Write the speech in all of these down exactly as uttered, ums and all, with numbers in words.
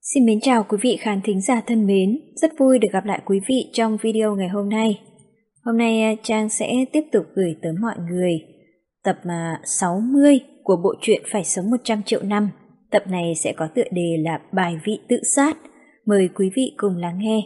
Xin mến chào quý vị khán thính giả thân mến, rất vui được gặp lại quý vị trong video ngày hôm nay. Hôm nay Trang sẽ tiếp tục gửi tới mọi người tập sáu mươi của bộ truyện Phải sống một trăm triệu năm. Tập này sẽ có tựa đề là Bài vị tự sát. Mời quý vị cùng lắng nghe.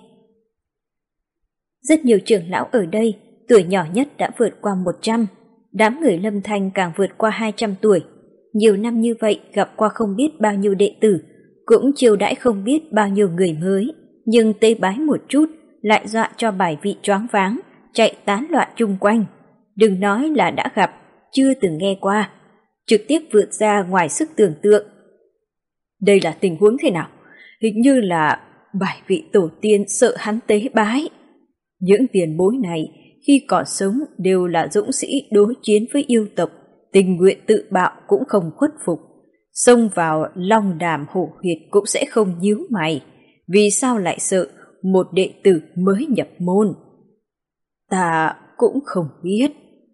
Rất nhiều trưởng lão ở đây, tuổi nhỏ nhất đã vượt qua một trăm, đám người Lâm Thanh càng vượt qua hai trăm tuổi. Nhiều năm như vậy gặp qua không biết bao nhiêu đệ tử, cũng chiêu đãi không biết bao nhiêu người mới, nhưng tế bái một chút lại dọa cho bài vị choáng váng, chạy tán loạn chung quanh. Đừng nói là đã gặp, chưa từng nghe qua, trực tiếp vượt ra ngoài sức tưởng tượng. Đây là tình huống thế nào? Hình như là bài vị tổ tiên sợ hắn tế bái. Những tiền bối này khi còn sống đều là dũng sĩ đối chiến với yêu tộc, tình nguyện tự bạo cũng không khuất phục. Xông vào long đàm hổ huyệt cũng sẽ không nhíu mày. Vì sao lại sợ một đệ tử mới nhập môn? Ta cũng không biết.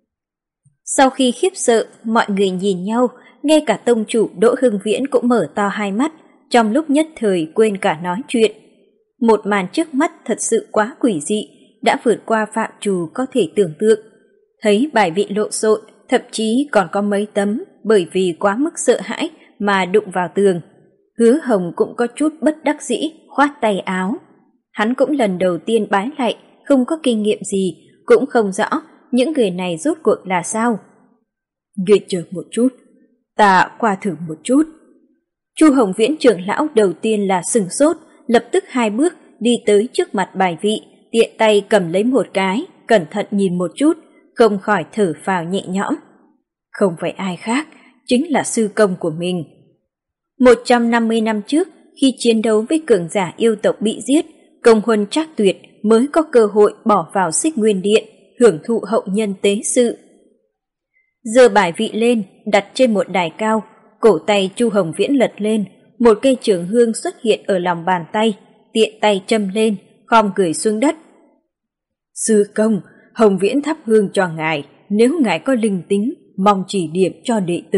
Sau khi khiếp sợ, mọi người nhìn nhau, ngay cả tông chủ Đỗ Hưng Viễn cũng mở to hai mắt, trong lúc nhất thời quên cả nói chuyện. Một màn trước mắt thật sự quá quỷ dị, đã vượt qua phạm trù có thể tưởng tượng. Thấy bài vị lộn xộn, thậm chí còn có mấy tấm bởi vì quá mức sợ hãi mà đụng vào tường. Hứa Hồng cũng có chút bất đắc dĩ, khoát tay áo. Hắn cũng lần đầu tiên bái lạy, không có kinh nghiệm gì, cũng không rõ những người này rốt cuộc là sao. Ngươi chờ một chút, ta qua thử một chút. Chu Hồng Viễn trưởng lão đầu tiên là sừng sốt, lập tức hai bước đi tới trước mặt bài vị, tiện tay cầm lấy một cái, cẩn thận nhìn một chút, không khỏi thở phào nhẹ nhõm. Không phải ai khác, chính là sư công của mình. một trăm năm mươi năm trước, khi chiến đấu với cường giả yêu tộc bị giết, Công Huân Trác Tuyệt mới có cơ hội bỏ vào Xích Nguyên Điện, hưởng thụ hậu nhân tế sự. Giơ bài vị lên, đặt trên một đài cao, cổ tay Chu Hồng Viễn lật lên, một cây trường hương xuất hiện ở lòng bàn tay, tiện tay châm lên, khom người xuống đất. Sư công, Hồng Viễn thắp hương cho ngài, nếu ngài có linh tính, mong chỉ điểm cho đệ tử.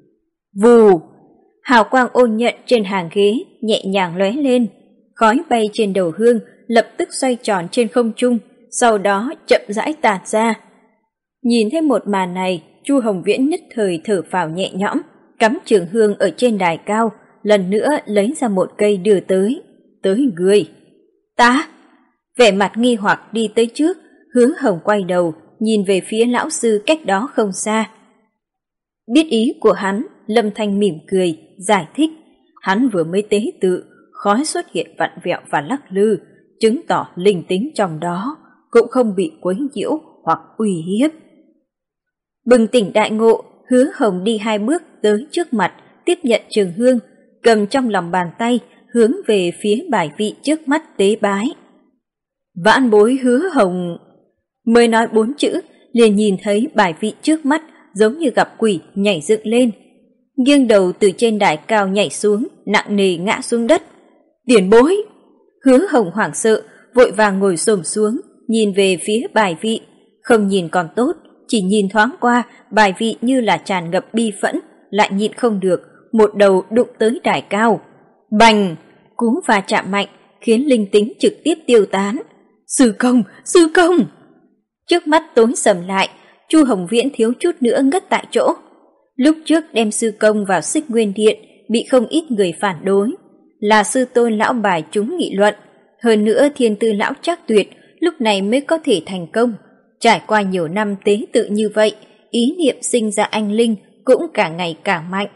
Vù! Hào quang ôn nhuận trên hàng ghế nhẹ nhàng lóe lên, khói bay trên đầu hương lập tức xoay tròn trên không trung, sau đó chậm rãi tản ra. Nhìn thấy một màn này, Chu Hồng Viễn nhất thời thở phào nhẹ nhõm, cắm trường hương ở trên đài cao, lần nữa lấy ra một cây đưa tới. Tới người. Ta! Vẻ mặt nghi hoặc đi tới trước, Hứa Hồng quay đầu, nhìn về phía lão sư cách đó không xa. Biết ý của hắn, Lâm Thanh mỉm cười, giải thích. Hắn vừa mới tế tự, khói xuất hiện vặn vẹo và lắc lư, chứng tỏ linh tính trong đó, cũng không bị quấy nhiễu hoặc uy hiếp. Bừng tỉnh đại ngộ, Hứa Hồng đi hai bước tới trước mặt, tiếp nhận trường hương, cầm trong lòng bàn tay, hướng về phía bài vị trước mắt tế bái. Vãn bối Hứa Hồng... Mới nói bốn chữ, liền nhìn thấy bài vị trước mắt giống như gặp quỷ nhảy dựng lên. Nghiêng đầu từ trên đài cao nhảy xuống, nặng nề ngã xuống đất. Tiền bối! Hứa Hồng hoảng sợ, vội vàng ngồi xổm xuống, nhìn về phía bài vị. Không nhìn còn tốt, chỉ nhìn thoáng qua, bài vị như là tràn ngập bi phẫn, lại nhịn không được, một đầu đụng tới đài cao. Bành! Cú va chạm mạnh, khiến linh tính trực tiếp tiêu tán. Sư công! Sư công! Trước mắt tối sầm lại, Chu Hồng Viễn thiếu chút nữa ngất tại chỗ. Lúc trước đem sư công vào Xích Nguyên Điện, bị không ít người phản đối. Là sư tôn lão bài chúng nghị luận. Hơn nữa thiên tư lão Trác Tuyệt lúc này mới có thể thành công. Trải qua nhiều năm tế tự như vậy, ý niệm sinh ra anh linh cũng càng ngày càng mạnh.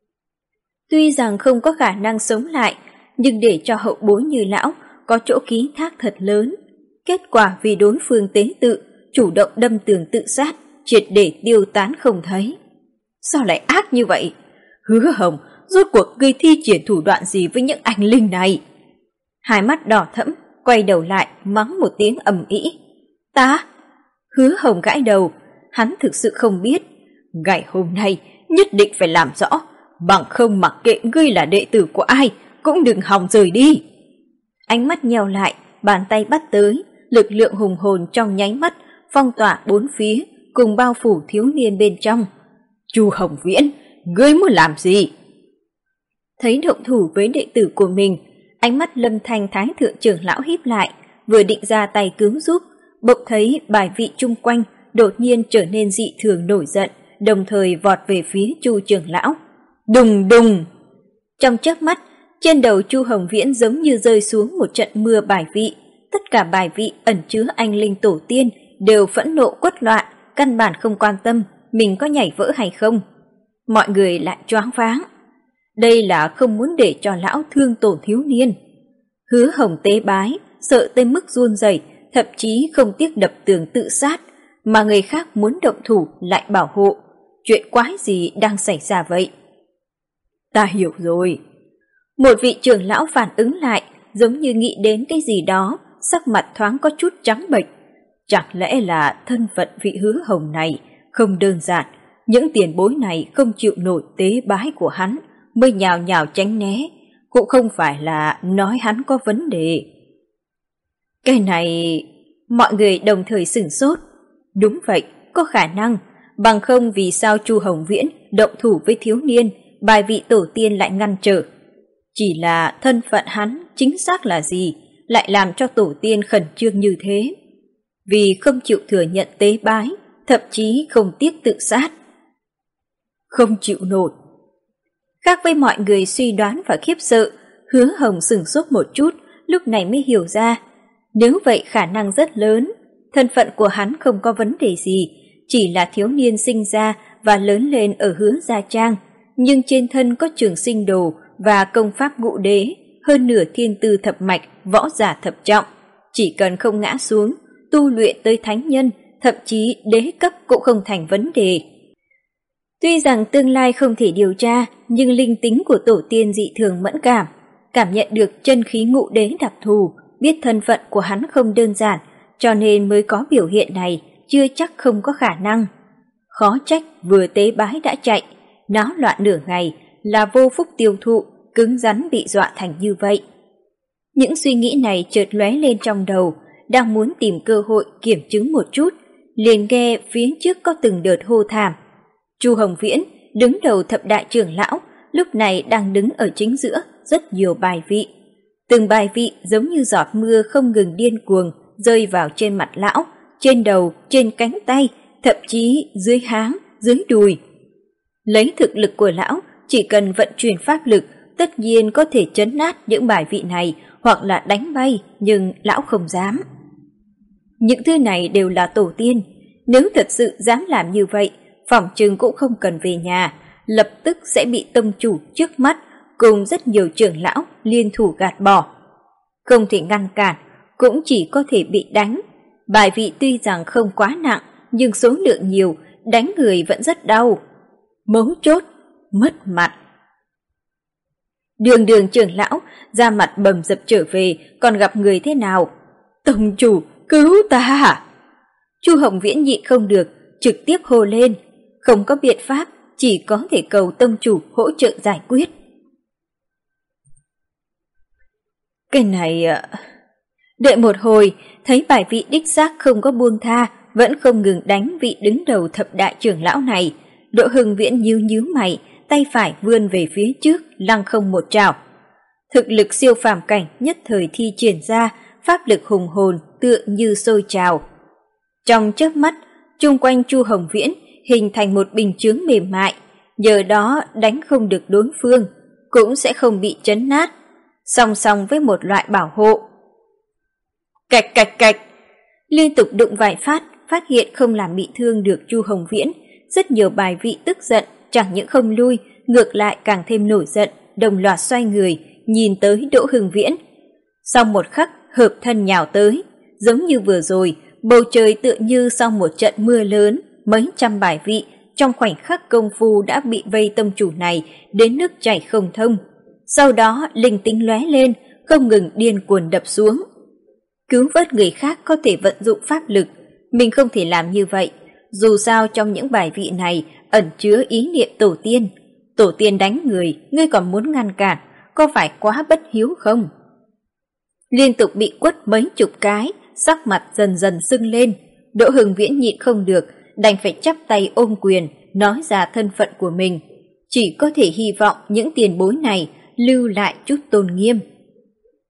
Tuy rằng không có khả năng sống lại, nhưng để cho hậu bối như lão có chỗ ký thác thật lớn. Kết quả vì đối phương tế tự, chủ động đâm tường tự sát, triệt để tiêu tán không thấy. Sao lại ác như vậy? Hứa Hồng, rốt cuộc ngươi thi triển thủ đoạn gì với những anh linh này? Hai mắt đỏ thẫm, quay đầu lại, mắng một tiếng ầm ĩ. Ta? Hứa Hồng gãi đầu, hắn thực sự không biết. Ngày hôm nay nhất định phải làm rõ, bằng không mặc kệ ngươi là đệ tử của ai, cũng đừng hòng rời đi. Ánh mắt nheo lại, bàn tay bắt tới, lực lượng hùng hồn trong nháy mắt phong tỏa bốn phía, cùng bao phủ thiếu niên bên trong. Chu Hồng Viễn, ngươi muốn làm gì? Thấy động thủ với đệ tử của mình, Ánh mắt Lâm Thanh Thái thượng trưởng lão híp lại, vừa định ra tay cứu giúp, bỗng thấy bài vị chung quanh đột nhiên trở nên dị thường nổi giận, đồng thời vọt về phía Chu trưởng lão. Đùng đùng! Trong chớp mắt, trên đầu Chu Hồng Viễn giống như rơi xuống một trận mưa bài vị. Tất cả bài vị ẩn chứa anh linh tổ tiên đều phẫn nộ quất loạn, căn bản không quan tâm mình có nhảy vỡ hay không. Mọi người lại choáng váng. Đây là không muốn để cho lão thương tổn thiếu niên. Hứa Hồng tế bái, sợ tới mức run rẩy, thậm chí không tiếc đập tường tự sát, mà người khác muốn động thủ lại bảo hộ. Chuyện quái gì đang xảy ra vậy? Ta hiểu rồi. Một vị trưởng lão phản ứng lại, giống như nghĩ đến cái gì đó, sắc mặt thoáng có chút trắng bệch. Chẳng lẽ là thân phận vị Hứa Hồng này không đơn giản, những tiền bối này không chịu nổi tế bái của hắn mới nhào nhào tránh né, cũng không phải là nói hắn có vấn đề. Cái này... Mọi người đồng thời sửng sốt. Đúng vậy, có khả năng, bằng không vì sao Chu Hồng Viễn động thủ với thiếu niên, bài vị tổ tiên lại ngăn trở. Chỉ là thân phận hắn chính xác là gì, lại làm cho tổ tiên khẩn trương như thế. Vì không chịu thừa nhận tế bái, thậm chí không tiếc tự sát. Không chịu nổi. Khác với mọi người suy đoán và khiếp sợ, Hứa Hồng sửng sốt một chút, lúc này mới hiểu ra. Nếu vậy khả năng rất lớn, thân phận của hắn không có vấn đề gì, chỉ là thiếu niên sinh ra và lớn lên ở Hứa Gia Trang, nhưng trên thân có trường sinh đồ và công pháp ngũ đế, hơn nửa thiên tư thập mạch, võ giả thập trọng. Chỉ cần không ngã xuống, tu luyện tới thánh nhân, thậm chí đế cấp cũng không thành vấn đề. Tuy rằng tương lai không thể điều tra, nhưng linh tính của tổ tiên dị thường mẫn cảm, cảm nhận được chân khí ngũ đế đặc thù, biết thân phận của hắn không đơn giản, cho nên mới có biểu hiện này, chưa chắc không có khả năng. Khó trách vừa tế bái đã chạy, náo loạn nửa ngày là vô phúc tiêu thụ, cứng rắn bị dọa thành như vậy. Những suy nghĩ này chợt lóe lên trong đầu, đang muốn tìm cơ hội kiểm chứng một chút, liền nghe phía trước có từng đợt hô thảm. Chu Hồng Viễn, đứng đầu thập đại trưởng lão, lúc này đang đứng ở chính giữa rất nhiều bài vị. Từng bài vị giống như giọt mưa không ngừng điên cuồng rơi vào trên mặt lão, trên đầu, trên cánh tay, thậm chí dưới háng, dưới đùi. Lấy thực lực của lão, chỉ cần vận chuyển pháp lực, tất nhiên có thể trấn nát những bài vị này hoặc là đánh bay, nhưng lão không dám. Những thứ này đều là tổ tiên, nếu thật sự dám làm như vậy, phỏng chừng cũng không cần về nhà, lập tức sẽ bị tông chủ trước mắt cùng rất nhiều trưởng lão liên thủ gạt bỏ. Không thể ngăn cản, cũng chỉ có thể bị đánh. Bài vị tuy rằng không quá nặng, nhưng số lượng nhiều, đánh người vẫn rất đau. Mấu chốt, mất mặt. Đường đường trưởng lão, ra mặt bầm dập trở về, còn gặp người thế nào? Tông chủ, cứu ta! Chu Hồng Viễn nhịn không được, trực tiếp hô lên. Không có biện pháp, chỉ có thể cầu tông chủ hỗ trợ giải quyết. Cái này... Đợi một hồi, thấy bài vị đích xác không có buông tha, vẫn không ngừng đánh vị đứng đầu thập đại trưởng lão này. Đỗ Hưng Viễn nhíu nhíu mày, tay phải vươn về phía trước, lăng không một trảo. Thực lực siêu phàm cảnh nhất thời thi triển ra, pháp lực hùng hồn tựa như sôi trào. Trong chớp mắt, chung quanh Chu Hồng Viễn hình thành một bình chướng mềm mại, nhờ đó đánh không được đối phương, cũng sẽ không bị chấn nát, song song với một loại bảo hộ. Cạch cạch cạch, liên tục đụng vài phát, phát hiện không làm bị thương được Chu Hồng Viễn. Rất nhiều bài vị tức giận, chẳng những không lui, ngược lại càng thêm nổi giận, đồng loạt xoay người, nhìn tới Đỗ Hưng Viễn. Sau một khắc, hợp thân nhào tới, giống như vừa rồi, bầu trời tựa như sau một trận mưa lớn, mấy trăm bài vị trong khoảnh khắc công phu đã bị vây tông chủ này đến nước chảy không thông. Sau đó linh tính lóe lên, không ngừng điên cuồng đập xuống. Cứu vớt người khác có thể vận dụng pháp lực, mình không thể làm như vậy. Dù sao trong những bài vị này ẩn chứa ý niệm tổ tiên. Tổ tiên đánh người, ngươi còn muốn ngăn cản, có phải quá bất hiếu không? Liên tục bị quất mấy chục cái, sắc mặt dần dần sưng lên. Đỗ Hưng Viễn nhịn không được, đành phải chắp tay ôm quyền, nói ra thân phận của mình. Chỉ có thể hy vọng những tiền bối này lưu lại chút tôn nghiêm.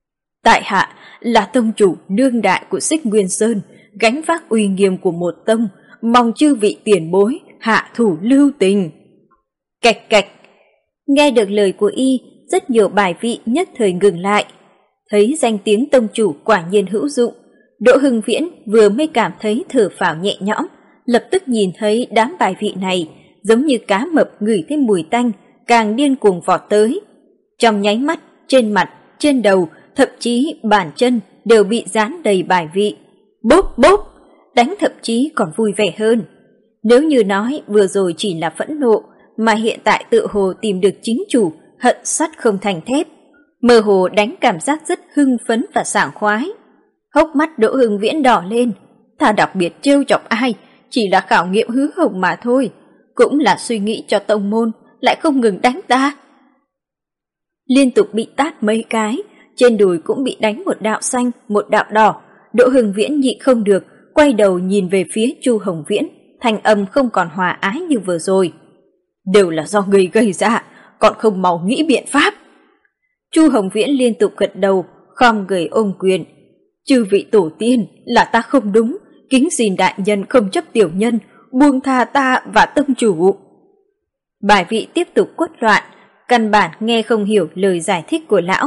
Tại hạ là tông chủ đương đại của Xích Nguyên Sơn, gánh vác uy nghiêm của một tông, mong chư vị tiền bối hạ thủ lưu tình. Cạch cạch. Nghe được lời của y, rất nhiều bài vị nhất thời ngừng lại. Thấy danh tiếng tông chủ quả nhiên hữu dụng, Đỗ Hưng Viễn vừa mới cảm thấy thở phào nhẹ nhõm, lập tức nhìn thấy đám bài vị này giống như cá mập ngửi thấy mùi tanh, càng điên cuồng vọt tới. Trong nháy mắt, trên mặt, trên đầu, thậm chí bàn chân đều bị dán đầy bài vị. Bốp bốp, đánh thậm chí còn vui vẻ hơn. Nếu như nói vừa rồi chỉ là phẫn nộ, mà hiện tại tự hồ tìm được chính chủ, hận sắt không thành thép. Mơ hồ đánh cảm giác rất hưng phấn và sảng khoái. Hốc mắt Đỗ Hưng Viễn đỏ lên. Ta đặc biệt trêu chọc ai, chỉ là khảo nghiệm Hứa Hồng mà thôi. Cũng là suy nghĩ cho tông môn, lại không ngừng đánh ta. Liên tục bị tát mấy cái, trên đùi cũng bị đánh một đạo xanh, một đạo đỏ. Đỗ Hưng Viễn nhịn không được, quay đầu nhìn về phía Chu Hồng Viễn, thanh âm không còn hòa ái như vừa rồi. Đều là do người gây ra, còn không mau nghĩ biện pháp. Chu Hồng Viễn liên tục gật đầu, khom người ôm quyền. Chư vị tổ tiên, là ta không đúng, kính xin đại nhân không chấp tiểu nhân, buông tha ta và tông chủ. Bài vị tiếp tục quất loạn, căn bản nghe không hiểu lời giải thích của lão.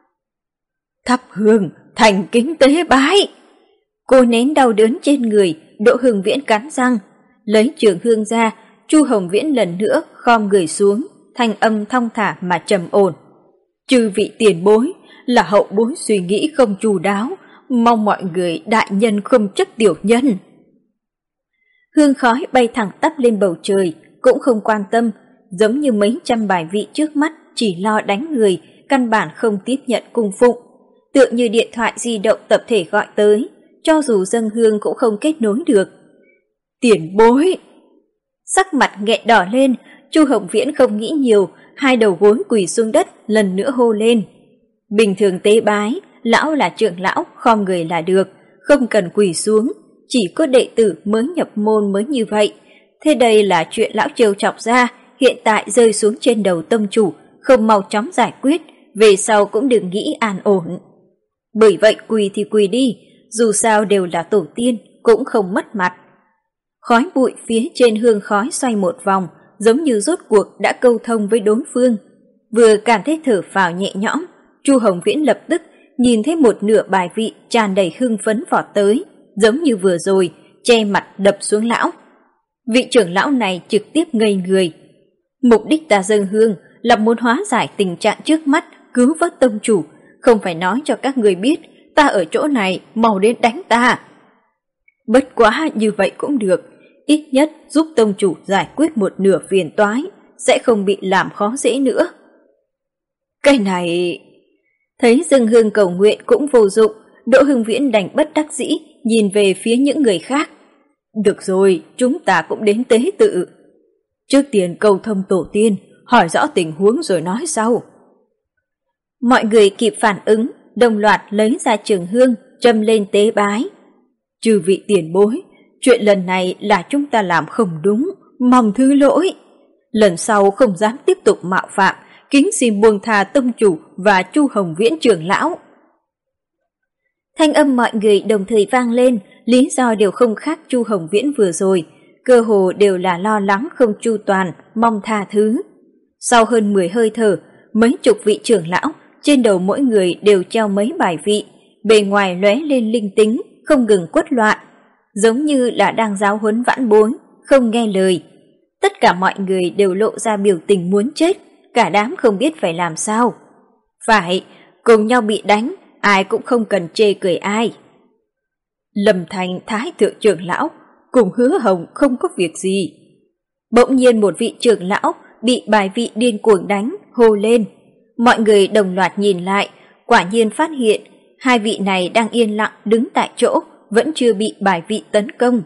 Thắp hương, thành kính tế bái. Cô nén đau đớn trên người, Đỗ Hưng Viễn cắn răng, lấy trường hương ra. Chu Hồng Viễn lần nữa khom người xuống, thanh âm thong thả mà trầm ổn. Chư vị tiền bối, là hậu bối suy nghĩ không chu đáo, mong mọi người đại nhân không trách tiểu nhân. Hương khói bay thẳng tắp lên bầu trời, cũng không quan tâm, giống như mấy trăm bài vị trước mắt chỉ lo đánh người, căn bản không tiếp nhận cung phụng. Tựa như điện thoại di động tập thể gọi tới, cho dù dâng hương cũng không kết nối được. Tiền bối! Sắc mặt nghẹn đỏ lên, Chu Hồng Viễn không nghĩ nhiều, hai đầu gối quỳ xuống đất, lần nữa hô lên. Bình thường tế bái, lão là trưởng lão, khom người là được, không cần quỳ xuống, chỉ có đệ tử mới nhập môn mới như vậy. Thế đây là chuyện lão trêu chọc ra, hiện tại rơi xuống trên đầu tông chủ, không mau chóng giải quyết, về sau cũng đừng nghĩ an ổn. Bởi vậy quỳ thì quỳ đi, dù sao đều là tổ tiên, cũng không mất mặt. Khói bụi phía trên hương khói xoay một vòng, giống như rốt cuộc đã câu thông với đối phương. Vừa cảm thấy thở phào nhẹ nhõm, Chu Hồng Viễn lập tức nhìn thấy một nửa bài vị tràn đầy hưng phấn vọt tới, giống như vừa rồi, che mặt đập xuống lão. Vị trưởng lão này trực tiếp ngây người. Mục đích ta dâng hương là muốn hóa giải tình trạng trước mắt, cứu vớt tông chủ, không phải nói cho các người biết ta ở chỗ này, mau đến đánh ta. Bất quá như vậy cũng được, ít nhất giúp tông chủ giải quyết một nửa phiền toái, sẽ không bị làm khó dễ nữa. Cái này... Thấy dâng hương cầu nguyện cũng vô dụng, Đỗ Hưng Viễn đành bất đắc dĩ nhìn về phía những người khác. Được rồi, chúng ta cũng đến tế tự. Trước tiên cầu thông tổ tiên, hỏi rõ tình huống rồi nói sau. Mọi người kịp phản ứng, đồng loạt lấy ra trường hương, châm lên tế bái. Chư vị tiền bối, chuyện lần này là chúng ta làm không đúng, mong thứ lỗi. Lần sau không dám tiếp tục mạo phạm, kính xin buông tha tông chủ và Chu Hồng Viễn trưởng lão. Thanh âm mọi người đồng thời vang lên, lý do đều không khác Chu Hồng Viễn vừa rồi, cơ hồ đều là lo lắng không chu toàn, mong tha thứ. Sau hơn mười hơi thở, mấy chục vị trưởng lão, trên đầu mỗi người đều treo mấy bài vị, bề ngoài lóe lên linh tính, không ngừng quất loạn, giống như là đang giáo huấn vãn bối, không nghe lời. Tất cả mọi người đều lộ ra biểu tình muốn chết, cả đám không biết phải làm sao. Phải, cùng nhau bị đánh, ai cũng không cần chê cười ai. Lâm Thành Thái thượng trưởng lão cùng Hứa Hồng không có việc gì. Bỗng nhiên một vị trưởng lão bị bài vị điên cuồng đánh, hô lên. Mọi người đồng loạt nhìn lại, quả nhiên phát hiện hai vị này đang yên lặng đứng tại chỗ, vẫn chưa bị bài vị tấn công.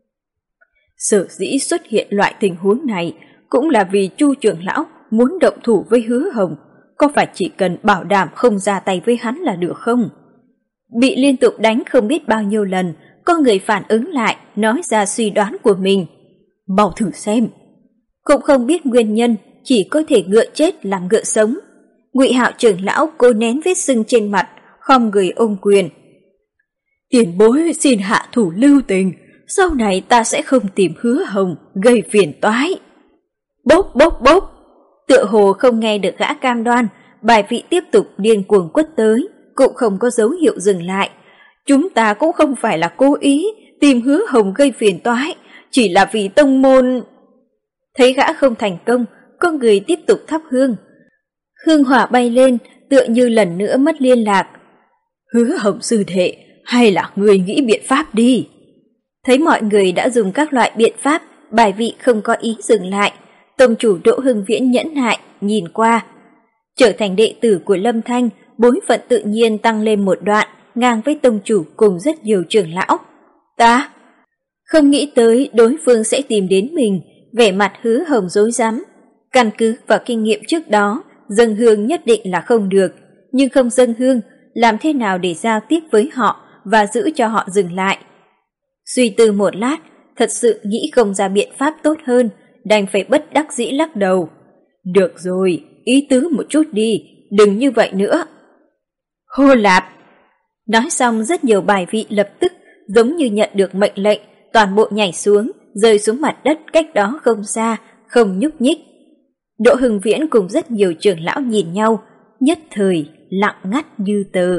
Sở dĩ xuất hiện loại tình huống này cũng là vì Chu trưởng lão muốn động thủ với Hứa Hồng, có phải chỉ cần bảo đảm không ra tay với hắn là được không? Bị liên tục đánh không biết bao nhiêu lần, có người phản ứng lại, nói ra suy đoán của mình. Mau thử xem. Cũng không biết nguyên nhân, chỉ có thể ngựa chết làm ngựa sống. Ngụy Hạo trưởng lão cố nén vết sưng trên mặt, khom người ôm quyền. Tiền bối xin hạ thủ lưu tình, sau này ta sẽ không tìm Hứa Hồng gây phiền toái. Bốc bốc bốc, tựa hồ không nghe được gã cam đoan, bài vị tiếp tục điên cuồng quất tới, cũng không có dấu hiệu dừng lại. Chúng ta cũng không phải là cố ý tìm Hứa Hồng gây phiền toái, chỉ là vì tông môn. Thấy gã không thành công, con người tiếp tục thắp hương. Hương hỏa bay lên, tựa như lần nữa mất liên lạc. Hứa Hồng sư đệ, hay là người nghĩ biện pháp đi. Thấy mọi người đã dùng các loại biện pháp, bài vị không có ý dừng lại. Tông chủ Đỗ Hưng Viễn nhẫn nại, nhìn qua. Trở thành đệ tử của Lâm Thanh, bối phận tự nhiên tăng lên một đoạn, ngang với tông chủ cùng rất nhiều trưởng lão. Ta không nghĩ tới đối phương sẽ tìm đến mình, vẻ mặt Hứa Hồng rối rắm. Căn cứ vào kinh nghiệm trước đó, dâng hương nhất định là không được, nhưng không dâng hương, làm thế nào để giao tiếp với họ và giữ cho họ dừng lại. Suy tư một lát, thật sự nghĩ không ra biện pháp tốt hơn, đành phải bất đắc dĩ lắc đầu. Được rồi, ý tứ một chút đi, đừng như vậy nữa. Hô lạp! Nói xong rất nhiều bài vị lập tức giống như nhận được mệnh lệnh, toàn bộ nhảy xuống, rơi xuống mặt đất cách đó không xa, không nhúc nhích. Đỗ Hưng Viễn cùng rất nhiều trưởng lão nhìn nhau, nhất thời lặng ngắt như tờ.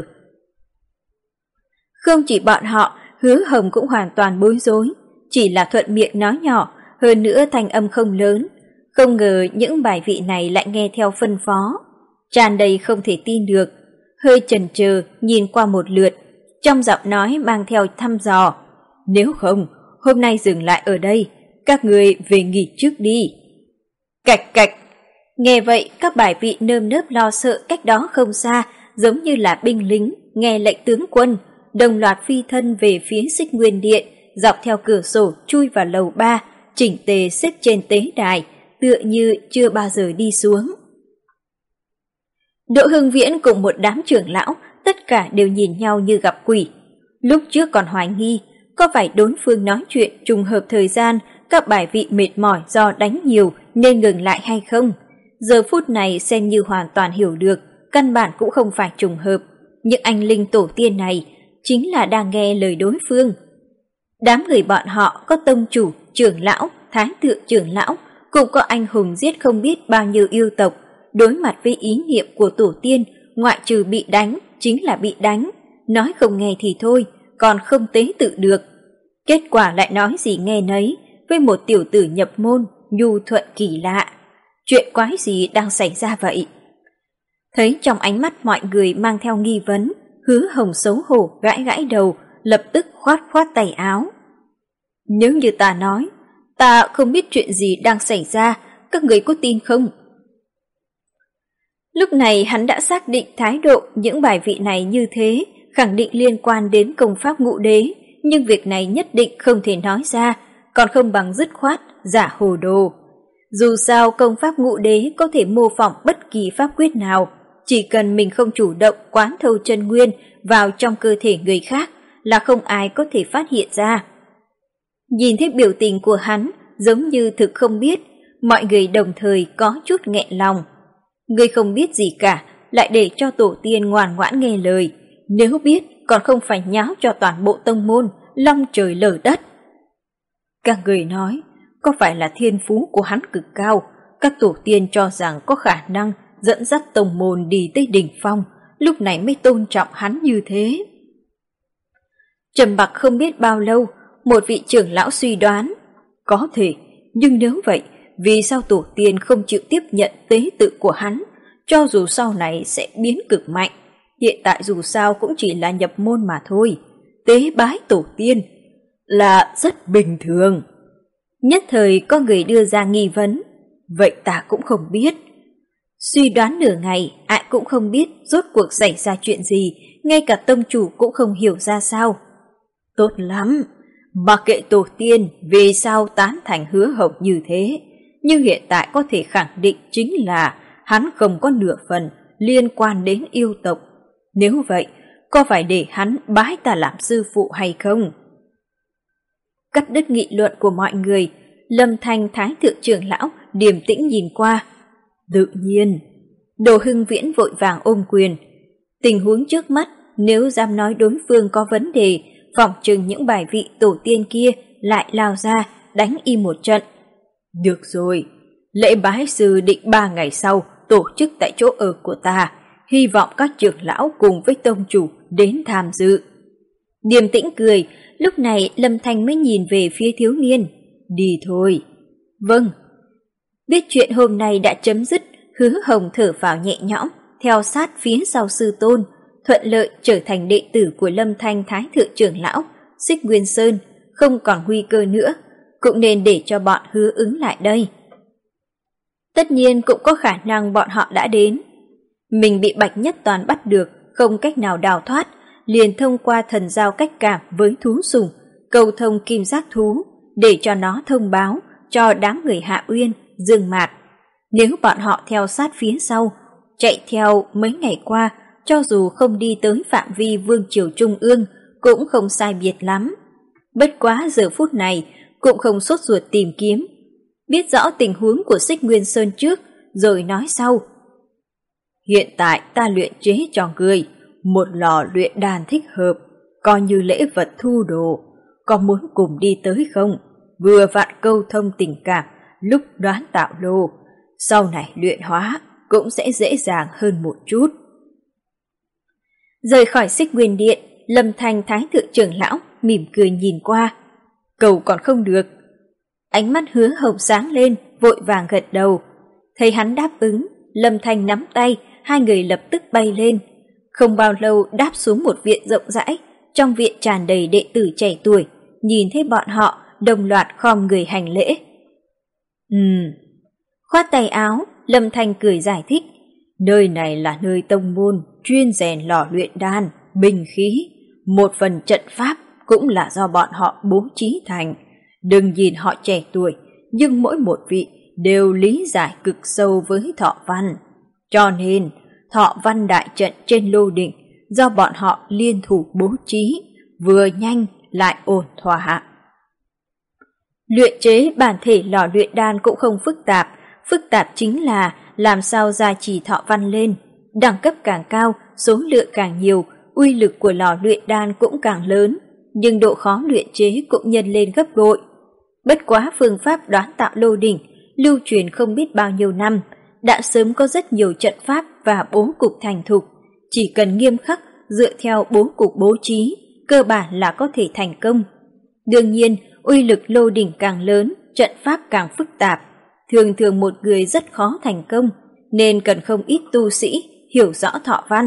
Không chỉ bọn họ, Hứa Hồng cũng hoàn toàn bối rối, chỉ là thuận miệng nói nhỏ, hơn nữa thanh âm không lớn. Không ngờ những bài vị này lại nghe theo phân phó, tràn đầy không thể tin được, hơi chần chừ nhìn qua một lượt, trong giọng nói mang theo thăm dò. Nếu không, hôm nay dừng lại ở đây, các người về nghỉ trước đi. Cạch cạch, nghe vậy các bài vị nơm nớp lo sợ cách đó không xa, giống như là binh lính nghe lệnh tướng quân, đồng loạt phi thân về phía Xích Nguyên Điện, dọc theo cửa sổ chui vào lầu ba, chỉnh tề xếp trên tế đài, tựa như chưa bao giờ đi xuống. Đỗ Hưng Viễn cùng một đám trưởng lão, tất cả đều nhìn nhau như gặp quỷ. Lúc trước còn hoài nghi, có phải đối phương nói chuyện trùng hợp thời gian, các bài vị mệt mỏi do đánh nhiều nên ngừng lại hay không? Giờ phút này xem như hoàn toàn hiểu được, căn bản cũng không phải trùng hợp. Những anh linh tổ tiên này chính là đang nghe lời đối phương. Đám người bọn họ có tông chủ, trưởng lão, thái thượng trưởng lão, cũng có anh hùng giết không biết bao nhiêu yêu tộc. Đối mặt với ý niệm của tổ tiên, ngoại trừ bị đánh, chính là bị đánh. Nói không nghe thì thôi, còn không tế tự được. Kết quả lại nói gì nghe nấy, với một tiểu tử nhập môn, nhu thuận kỳ lạ. Chuyện quái gì đang xảy ra vậy? Thấy trong ánh mắt mọi người mang theo nghi vấn, Hứa Hồng xấu hổ gãi gãi đầu, lập tức khoát khoát tay áo. Nếu như ta nói, ta không biết chuyện gì đang xảy ra, các người có tin không? Lúc này hắn đã xác định thái độ những bài vị này như thế, khẳng định liên quan đến công pháp ngũ đế, nhưng việc này nhất định không thể nói ra, còn không bằng dứt khoát, giả hồ đồ. Dù sao công pháp ngũ đế có thể mô phỏng bất kỳ pháp quyết nào, chỉ cần mình không chủ động quán thâu chân nguyên vào trong cơ thể người khác là không ai có thể phát hiện ra. Nhìn thấy biểu tình của hắn giống như thực không biết, mọi người đồng thời có chút nghẹn lòng. Người không biết gì cả, lại để cho tổ tiên ngoan ngoãn nghe lời, nếu biết còn không phải nháo cho toàn bộ tông môn, long trời lở đất. Các người nói, có phải là thiên phú của hắn cực cao, các tổ tiên cho rằng có khả năng dẫn dắt tông môn đi tới đỉnh phong, lúc này mới tôn trọng hắn như thế. Trầm mặc không biết bao lâu, một vị trưởng lão suy đoán, có thể, nhưng nếu vậy, vì sao tổ tiên không chịu tiếp nhận tế tự của hắn, cho dù sau này sẽ biến cực mạnh, hiện tại dù sao cũng chỉ là nhập môn mà thôi, tế bái tổ tiên là rất bình thường. Nhất thời có người đưa ra nghi vấn, vậy ta cũng không biết. Suy đoán nửa ngày, ai cũng không biết rốt cuộc xảy ra chuyện gì, ngay cả tông chủ cũng không hiểu ra sao. Tốt lắm, mặc kệ tổ tiên vì sao tán thành Hứa Hồng như thế, nhưng hiện tại có thể khẳng định chính là hắn không có nửa phần liên quan đến yêu tộc. Nếu vậy, có phải để hắn bái ta làm sư phụ hay không? Cắt đứt nghị luận của mọi người, Lâm Thanh thái thượng trưởng lão điềm tĩnh nhìn qua. Tự nhiên, Đỗ Hưng Viễn vội vàng ôm quyền. Tình huống trước mắt nếu dám nói đối phương có vấn đề, phỏng chừng những bài vị tổ tiên kia lại lao ra đánh y một trận. Được rồi, lễ bái sư định ba ngày sau tổ chức tại chỗ ở của ta, hy vọng các trưởng lão cùng với tông chủ đến tham dự. Điềm Tĩnh cười, lúc này Lâm Thanh mới nhìn về phía thiếu niên. Đi thôi. Vâng. Biết chuyện hôm nay đã chấm dứt, Hứa Hồng thở phào nhẹ nhõm, theo sát phía sau sư tôn, thuận lợi trở thành đệ tử của Lâm Thanh Thái Thượng trưởng lão, Xích Nguyên Sơn, không còn nguy cơ nữa, cũng nên để cho bọn Hứa ứng lại đây. Tất nhiên cũng có khả năng bọn họ đã đến. Mình bị Bạch Nhất Toàn bắt được, không cách nào đào thoát, liền thông qua thần giao cách cảm với thú sủng, cầu thông kim giác thú, để cho nó thông báo cho đám người Hạ Uyên, Dương Mạt. Nếu bọn họ theo sát phía sau, chạy theo mấy ngày qua, cho dù không đi tới phạm vi vương triều trung ương, cũng không sai biệt lắm. Bất quá giờ phút này, cũng không sốt ruột tìm kiếm. Biết rõ tình huống của Xích Nguyên Sơn trước, rồi nói sau. Hiện tại ta luyện chế cho ngươi một lò luyện đan thích hợp, coi như lễ vật thu đồ. Có muốn cùng đi tới không? Vừa vặn câu thông tình cảm, lúc đoán tạo lô. Sau này luyện hóa cũng sẽ dễ dàng hơn một chút. Rời khỏi Xích Nguyên Điện, Lâm Thanh Thái Thượng trưởng lão mỉm cười nhìn qua. Cầu còn không được. Ánh mắt Hứa Hồng sáng lên, vội vàng gật đầu. Thấy hắn đáp ứng, Lâm Thanh nắm tay, hai người lập tức bay lên. Không bao lâu đáp xuống một viện rộng rãi, trong viện tràn đầy đệ tử trẻ tuổi, nhìn thấy bọn họ đồng loạt khom người hành lễ. Ừm. Khoát tay áo, Lâm Thanh cười giải thích. Nơi này là nơi tông môn, chuyên rèn lò luyện đan, binh khí. Một phần trận pháp cũng là do bọn họ bố trí thành. Đừng nhìn họ trẻ tuổi, nhưng mỗi một vị đều lý giải cực sâu với thọ văn. Cho nên, thọ văn đại trận trên lô đỉnh do bọn họ liên thủ bố trí, vừa nhanh lại ổn thỏa. Luyện chế bản thể lò luyện đan cũng không phức tạp, phức tạp chính là làm sao gia trì thọ văn lên. Đẳng cấp càng cao, số lượng càng nhiều, uy lực của lò luyện đan cũng càng lớn, nhưng độ khó luyện chế cũng nhân lên gấp bội. Bất quá phương pháp đoán tạo lô đỉnh, lưu truyền không biết bao nhiêu năm, đã sớm có rất nhiều trận pháp và bố cục thành thục, chỉ cần nghiêm khắc dựa theo bố cục bố trí, cơ bản là có thể thành công. Đương nhiên, uy lực lô đỉnh càng lớn, trận pháp càng phức tạp, thường thường một người rất khó thành công, nên cần không ít tu sĩ hiểu rõ thọ văn.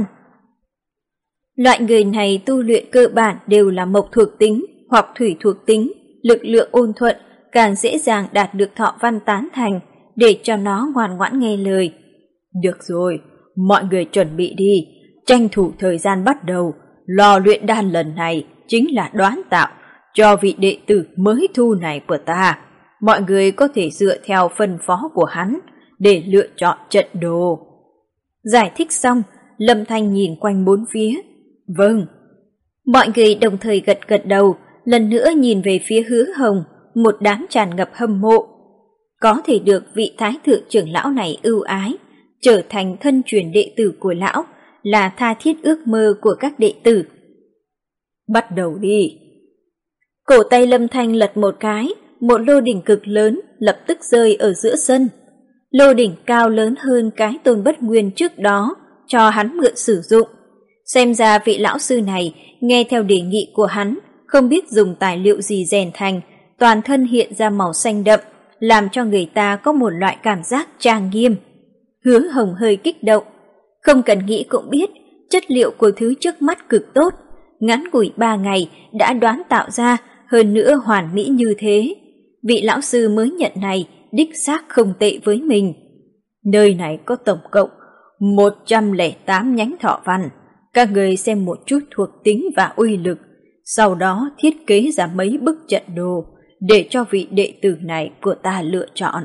Loại người này tu luyện cơ bản đều là mộc thuộc tính hoặc thủy thuộc tính, lực lượng ôn thuận, càng dễ dàng đạt được thọ văn tán thành, để cho nó ngoan ngoãn nghe lời. Được rồi, mọi người chuẩn bị đi, tranh thủ thời gian bắt đầu. Lò luyện đan lần này chính là đoán tạo cho vị đệ tử mới thu này của ta. Mọi người có thể dựa theo phân phó của hắn để lựa chọn trận đồ. Giải thích xong, Lâm Thanh nhìn quanh bốn phía. Vâng. Mọi người đồng thời gật gật đầu, lần nữa nhìn về phía Hứa Hồng, một đám tràn ngập hâm mộ. Có thể được vị Thái Thượng trưởng lão này ưu ái, trở thành thân truyền đệ tử của lão, là tha thiết ước mơ của các đệ tử. Bắt đầu đi. Cổ tay Lâm Thanh lật một cái, một lô đỉnh cực lớn lập tức rơi ở giữa sân. Lô đỉnh cao lớn hơn cái Tôn Bất Nguyên trước đó, cho hắn mượn sử dụng. Xem ra vị lão sư này nghe theo đề nghị của hắn, không biết dùng tài liệu gì rèn thành, toàn thân hiện ra màu xanh đậm, làm cho người ta có một loại cảm giác trang nghiêm. Hứa Hồng hơi kích động, không cần nghĩ cũng biết chất liệu của thứ trước mắt cực tốt, ngắn ngủi ba ngày đã đoán tạo ra, hơn nữa hoàn mỹ như thế. Vị lão sư mới nhận này đích xác không tệ với mình. Nơi này có tổng cộng một trăm lẻ tám nhánh thọ văn, các người xem một chút thuộc tính và uy lực, sau đó thiết kế ra mấy bức trận đồ để cho vị đệ tử này của ta lựa chọn.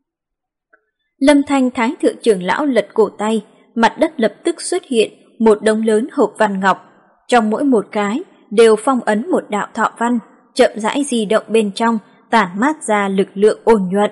Lâm Thanh Thái Thượng trưởng lão lật cổ tay, mặt đất lập tức xuất hiện một đống lớn hộp văn ngọc, trong mỗi một cái đều phong ấn một đạo thọ văn, chậm rãi di động bên trong, tản mát ra lực lượng ôn nhuận.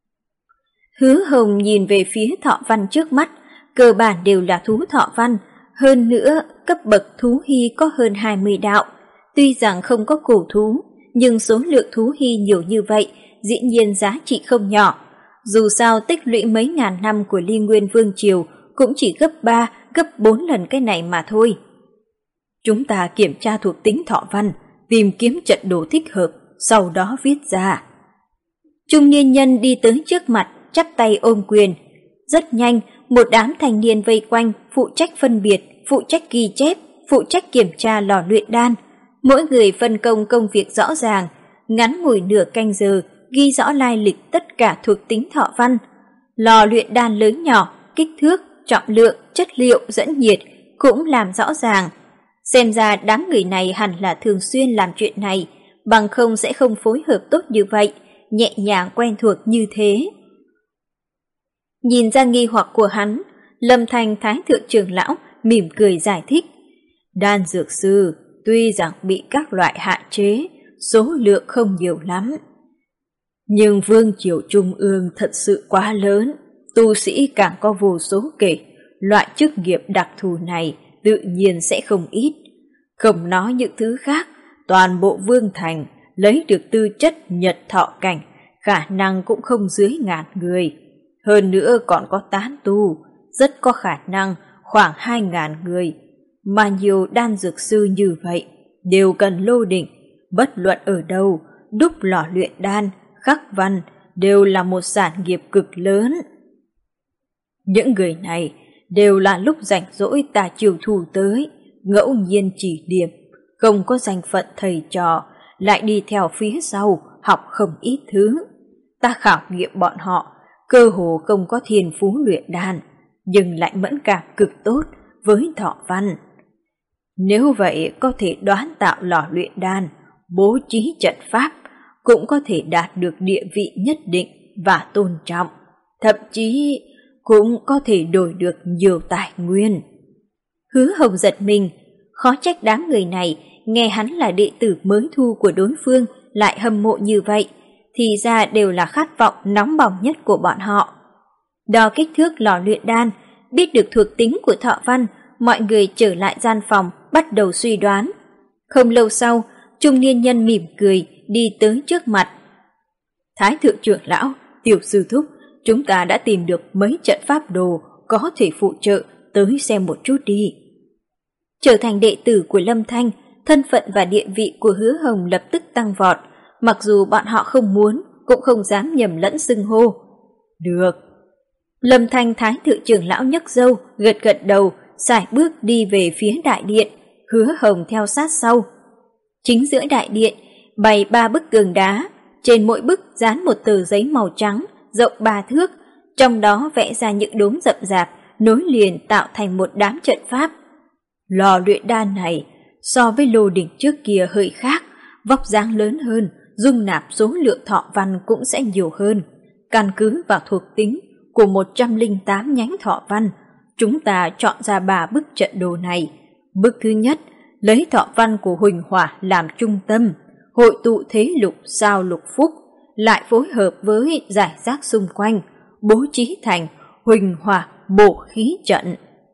Hứa Hồng nhìn về phía thọ văn trước mắt, cơ bản đều là thú thọ văn, Hơn nữa, cấp bậc thú hy có hơn hai mươi đạo. Tuy rằng không có cổ thú, nhưng số lượng thú hy nhiều như vậy, dĩ nhiên giá trị không nhỏ. Dù sao tích lũy mấy ngàn năm của Ly Nguyên Vương Triều cũng chỉ gấp ba, gấp bốn lần cái này mà thôi. Chúng ta kiểm tra thuộc tính thọ văn, tìm kiếm trận đồ thích hợp, sau đó viết ra. Trung niên nhân đi tới trước mặt, chắp tay ôm quyền. Rất nhanh, một đám thanh niên vây quanh, phụ trách phân biệt, phụ trách ghi chép, phụ trách kiểm tra lò luyện đan. Mỗi người phân công công việc rõ ràng, ngắn ngủi nửa canh giờ, ghi rõ lai lịch tất cả thuộc tính thọ văn. Lò luyện đan lớn nhỏ, kích thước, trọng lượng, chất liệu, dẫn nhiệt cũng làm rõ ràng. Xem ra đám người này hẳn là thường xuyên làm chuyện này, bằng không sẽ không phối hợp tốt như vậy, nhẹ nhàng quen thuộc như thế. Nhìn ra nghi hoặc của hắn, Lâm Thanh Thái Thượng trưởng lão mỉm cười giải thích. Đan dược sư tuy rằng bị các loại hạn chế, số lượng không nhiều lắm. Nhưng Vương Triều Trung ương thật sự quá lớn, tu sĩ càng có vô số kể, loại chức nghiệp đặc thù này tự nhiên sẽ không ít. Không nói những thứ khác, toàn bộ Vương Thành lấy được tư chất nhật thọ cảnh, khả năng cũng không dưới ngàn người. Hơn nữa còn có tán tu, rất có khả năng khoảng hai ngàn người. Mà nhiều đan dược sư như vậy đều cần lô định, bất luận ở đâu, đúc lò luyện đan, khắc văn đều là một sản nghiệp cực lớn. Những người này đều là lúc rảnh rỗi ta chiều thù tới, ngẫu nhiên chỉ điểm, không có danh phận thầy trò, lại đi theo phía sau học không ít thứ. Ta khảo nghiệm bọn họ, cơ hồ không có thiên phú luyện đan, nhưng lại mẫn cảm cực tốt với thọ văn. Nếu vậy có thể đoán tạo lò luyện đan, bố trí trận pháp, cũng có thể đạt được địa vị nhất định và tôn trọng, thậm chí cũng có thể đổi được nhiều tài nguyên. Hứa Hồng giật mình, khó trách đám người này nghe hắn là đệ tử mới thu của đối phương lại hâm mộ như vậy, thì ra đều là khát vọng nóng bỏng nhất của bọn họ. Đo kích thước lò luyện đan, biết được thuộc tính của thọ văn, mọi người trở lại gian phòng bắt đầu suy đoán. Không lâu sau, trung niên nhân mỉm cười đi tới trước mặt. Thái thượng trưởng lão, tiểu sư thúc, chúng ta đã tìm được mấy trận pháp đồ có thể phụ trợ, tới xem một chút đi. Trở thành đệ tử của Lâm Thanh, thân phận và địa vị của Hứa Hồng lập tức tăng vọt, mặc dù bọn họ không muốn, cũng không dám nhầm lẫn xưng hô. Được. Lâm Thanh Thái thượng trưởng lão nhấc râu, gật gật đầu, sải bước đi về phía đại điện, Hứa Hồng theo sát sau. Chính giữa đại điện, bày ba bức tường đá, trên mỗi bức dán một tờ giấy màu trắng, rộng ba thước, trong đó vẽ ra những đốm rậm rạp, nối liền tạo thành một đám trận pháp. Lò luyện đan này so với lô đỉnh trước kia hơi khác, vóc dáng lớn hơn, dung nạp số lượng thọ văn cũng sẽ nhiều hơn. Căn cứ vào thuộc tính của một trăm lẻ tám nhánh thọ văn, chúng ta chọn ra ba bức trận đồ này. Bức thứ nhất, lấy thọ văn của Huỳnh Hỏa làm trung tâm, hội tụ thế lục sao lục phúc, lại phối hợp với giải rác xung quanh, bố trí thành Huỳnh Hỏa bổ khí trận.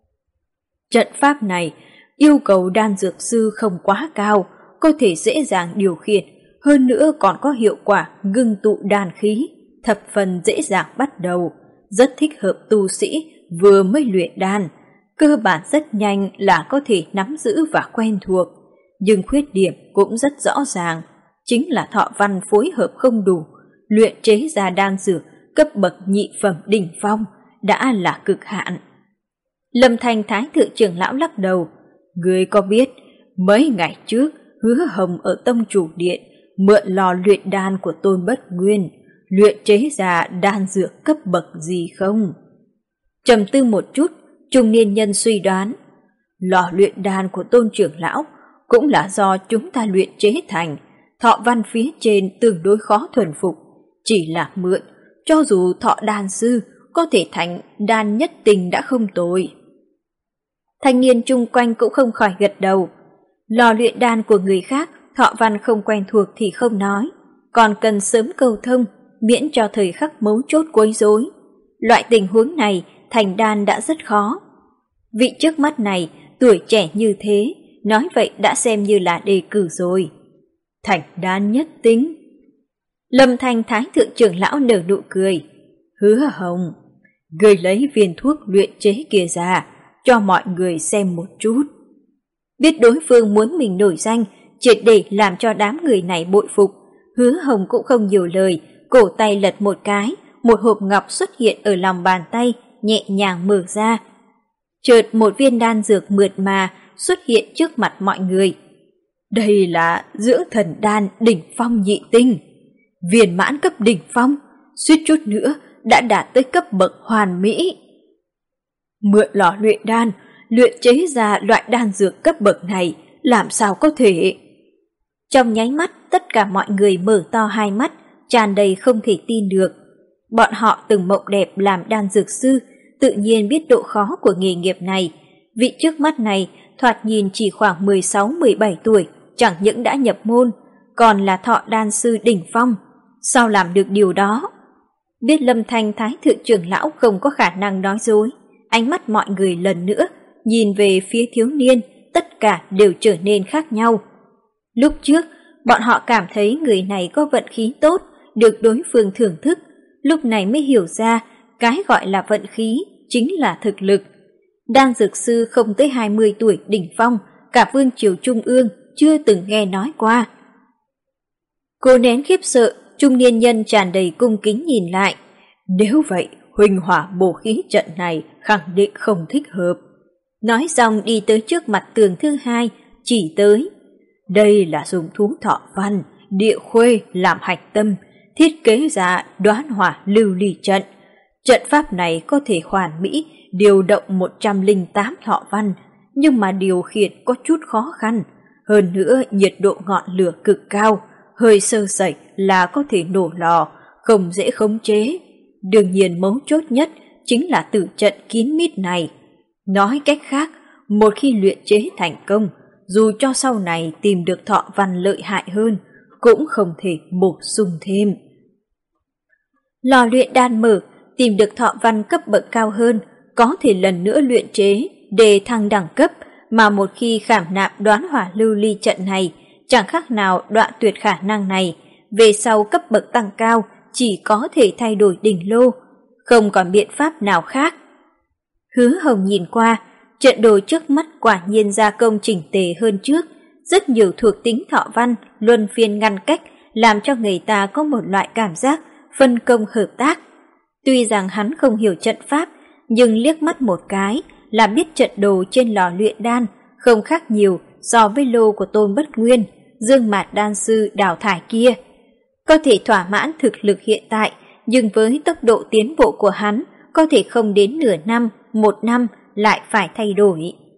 Trận pháp này yêu cầu đan dược sư không quá cao, có thể dễ dàng điều khiển, hơn nữa còn có hiệu quả ngưng tụ đan khí, thập phần dễ dàng bắt đầu, rất thích hợp tu sĩ vừa mới luyện đan, cơ bản rất nhanh là có thể nắm giữ và quen thuộc, nhưng khuyết điểm cũng rất rõ ràng, chính là thọ văn phối hợp không đủ, luyện chế ra đan dược cấp bậc nhị phẩm đỉnh phong đã là cực hạn. Lâm Thanh Thái thượng trưởng lão lắc đầu, người có biết mấy ngày trước Hứa Hồng ở Tông Chủ Điện mượn lò luyện đan của Tôn Bất Nguyên, luyện chế ra đan dược cấp bậc gì không? Trầm tư một chút, trung niên nhân suy đoán, lò luyện đan của Tôn trưởng lão cũng là do chúng ta luyện chế thành, thọ văn phía trên tương đối khó thuần phục, chỉ là mượn, cho dù thọ đan sư có thể thành đan nhất tình đã không tồi. Thanh niên chung quanh cũng không khỏi gật đầu, lò luyện đan của người khác thọ văn không quen thuộc thì không nói, còn cần sớm cầu thông, miễn cho thời khắc mấu chốt quấy rối. Loại tình huống này thành đan đã rất khó. Vị trước mắt này tuổi trẻ như thế, nói vậy đã xem như là đề cử rồi. Thành đan nhất tính. Lâm Thanh Thái thượng trưởng lão nở nụ cười. Hứa Hồng, người lấy viên thuốc luyện chế kia ra, cho mọi người xem một chút. Biết đối phương muốn mình nổi danh, triệt để làm cho đám người này bội phục, Hứa Hồng cũng không nhiều lời, cổ tay lật một cái, một hộp ngọc xuất hiện ở lòng bàn tay, nhẹ nhàng mở ra. Chợt một viên đan dược mượt mà xuất hiện trước mặt mọi người. Đây là dưỡng thần đan đỉnh phong nhị tinh, viên mãn cấp đỉnh phong, suýt chút nữa đã đạt tới cấp bậc hoàn mỹ. Mượn lò luyện đan, luyện chế ra loại đan dược cấp bậc này, làm sao có thể? Trong nháy mắt, tất cả mọi người mở to hai mắt, tràn đầy không thể tin được. Bọn họ từng mộng đẹp làm đan dược sư, tự nhiên biết độ khó của nghề nghiệp này. Vị trước mắt này thoạt nhìn chỉ khoảng mười sáu mười bảy tuổi, chẳng những đã nhập môn, còn là thọ đan sư đỉnh phong. Sao làm được điều đó? Biết Lâm Thanh Thái thượng trưởng lão không có khả năng nói dối, ánh mắt mọi người lần nữa nhìn về phía thiếu niên, tất cả đều trở nên khác nhau. Lúc trước, bọn họ cảm thấy người này có vận khí tốt, được đối phương thưởng thức, lúc này mới hiểu ra cái gọi là vận khí chính là thực lực. Đan dược sư không tới hai mươi tuổi đỉnh phong, cả vương triều trung ương chưa từng nghe nói qua. Cô nén khiếp sợ, trung niên nhân tràn đầy cung kính nhìn lại. Nếu vậy, huỳnh hỏa bổ khí trận này khẳng định không thích hợp. Nói xong đi tới trước mặt tường thứ hai, chỉ tới. Đây là dùng thú thọ văn, địa khuê làm hạch tâm, thiết kế ra đoán hỏa lưu ly trận. Trận pháp này có thể hoàn mỹ điều động một trăm lẻ tám thọ văn, nhưng mà điều khiển có chút khó khăn. Hơn nữa nhiệt độ ngọn lửa cực cao, hơi sơ sẩy là có thể nổ lò, không dễ khống chế. Đương nhiên mấu chốt nhất chính là tử trận kín mít này. Nói cách khác, một khi luyện chế thành công, dù cho sau này tìm được thọ văn lợi hại hơn, cũng không thể bổ sung thêm. Lò luyện đan mở, tìm được thọ văn cấp bậc cao hơn, có thể lần nữa luyện chế để thăng đẳng cấp, mà một khi khảm nạm đoán hỏa lưu ly trận này, chẳng khác nào đoạn tuyệt khả năng này, về sau cấp bậc tăng cao chỉ có thể thay đổi đỉnh lô, không còn biện pháp nào khác. Hứa Hồng nhìn qua, trận đồ trước mắt quả nhiên gia công chỉnh tề hơn trước, rất nhiều thuộc tính thọ văn luân phiên ngăn cách, làm cho người ta có một loại cảm giác phân công hợp tác. Tuy rằng hắn không hiểu trận pháp, nhưng liếc mắt một cái là biết trận đồ trên lò luyện đan không khác nhiều so với lô của Tôn Bất Nguyên, Dương Mạt đan sư đào thải kia. Có thể thỏa mãn thực lực hiện tại, nhưng với tốc độ tiến bộ của hắn, có thể không đến nửa năm, một năm lại phải thay đổi.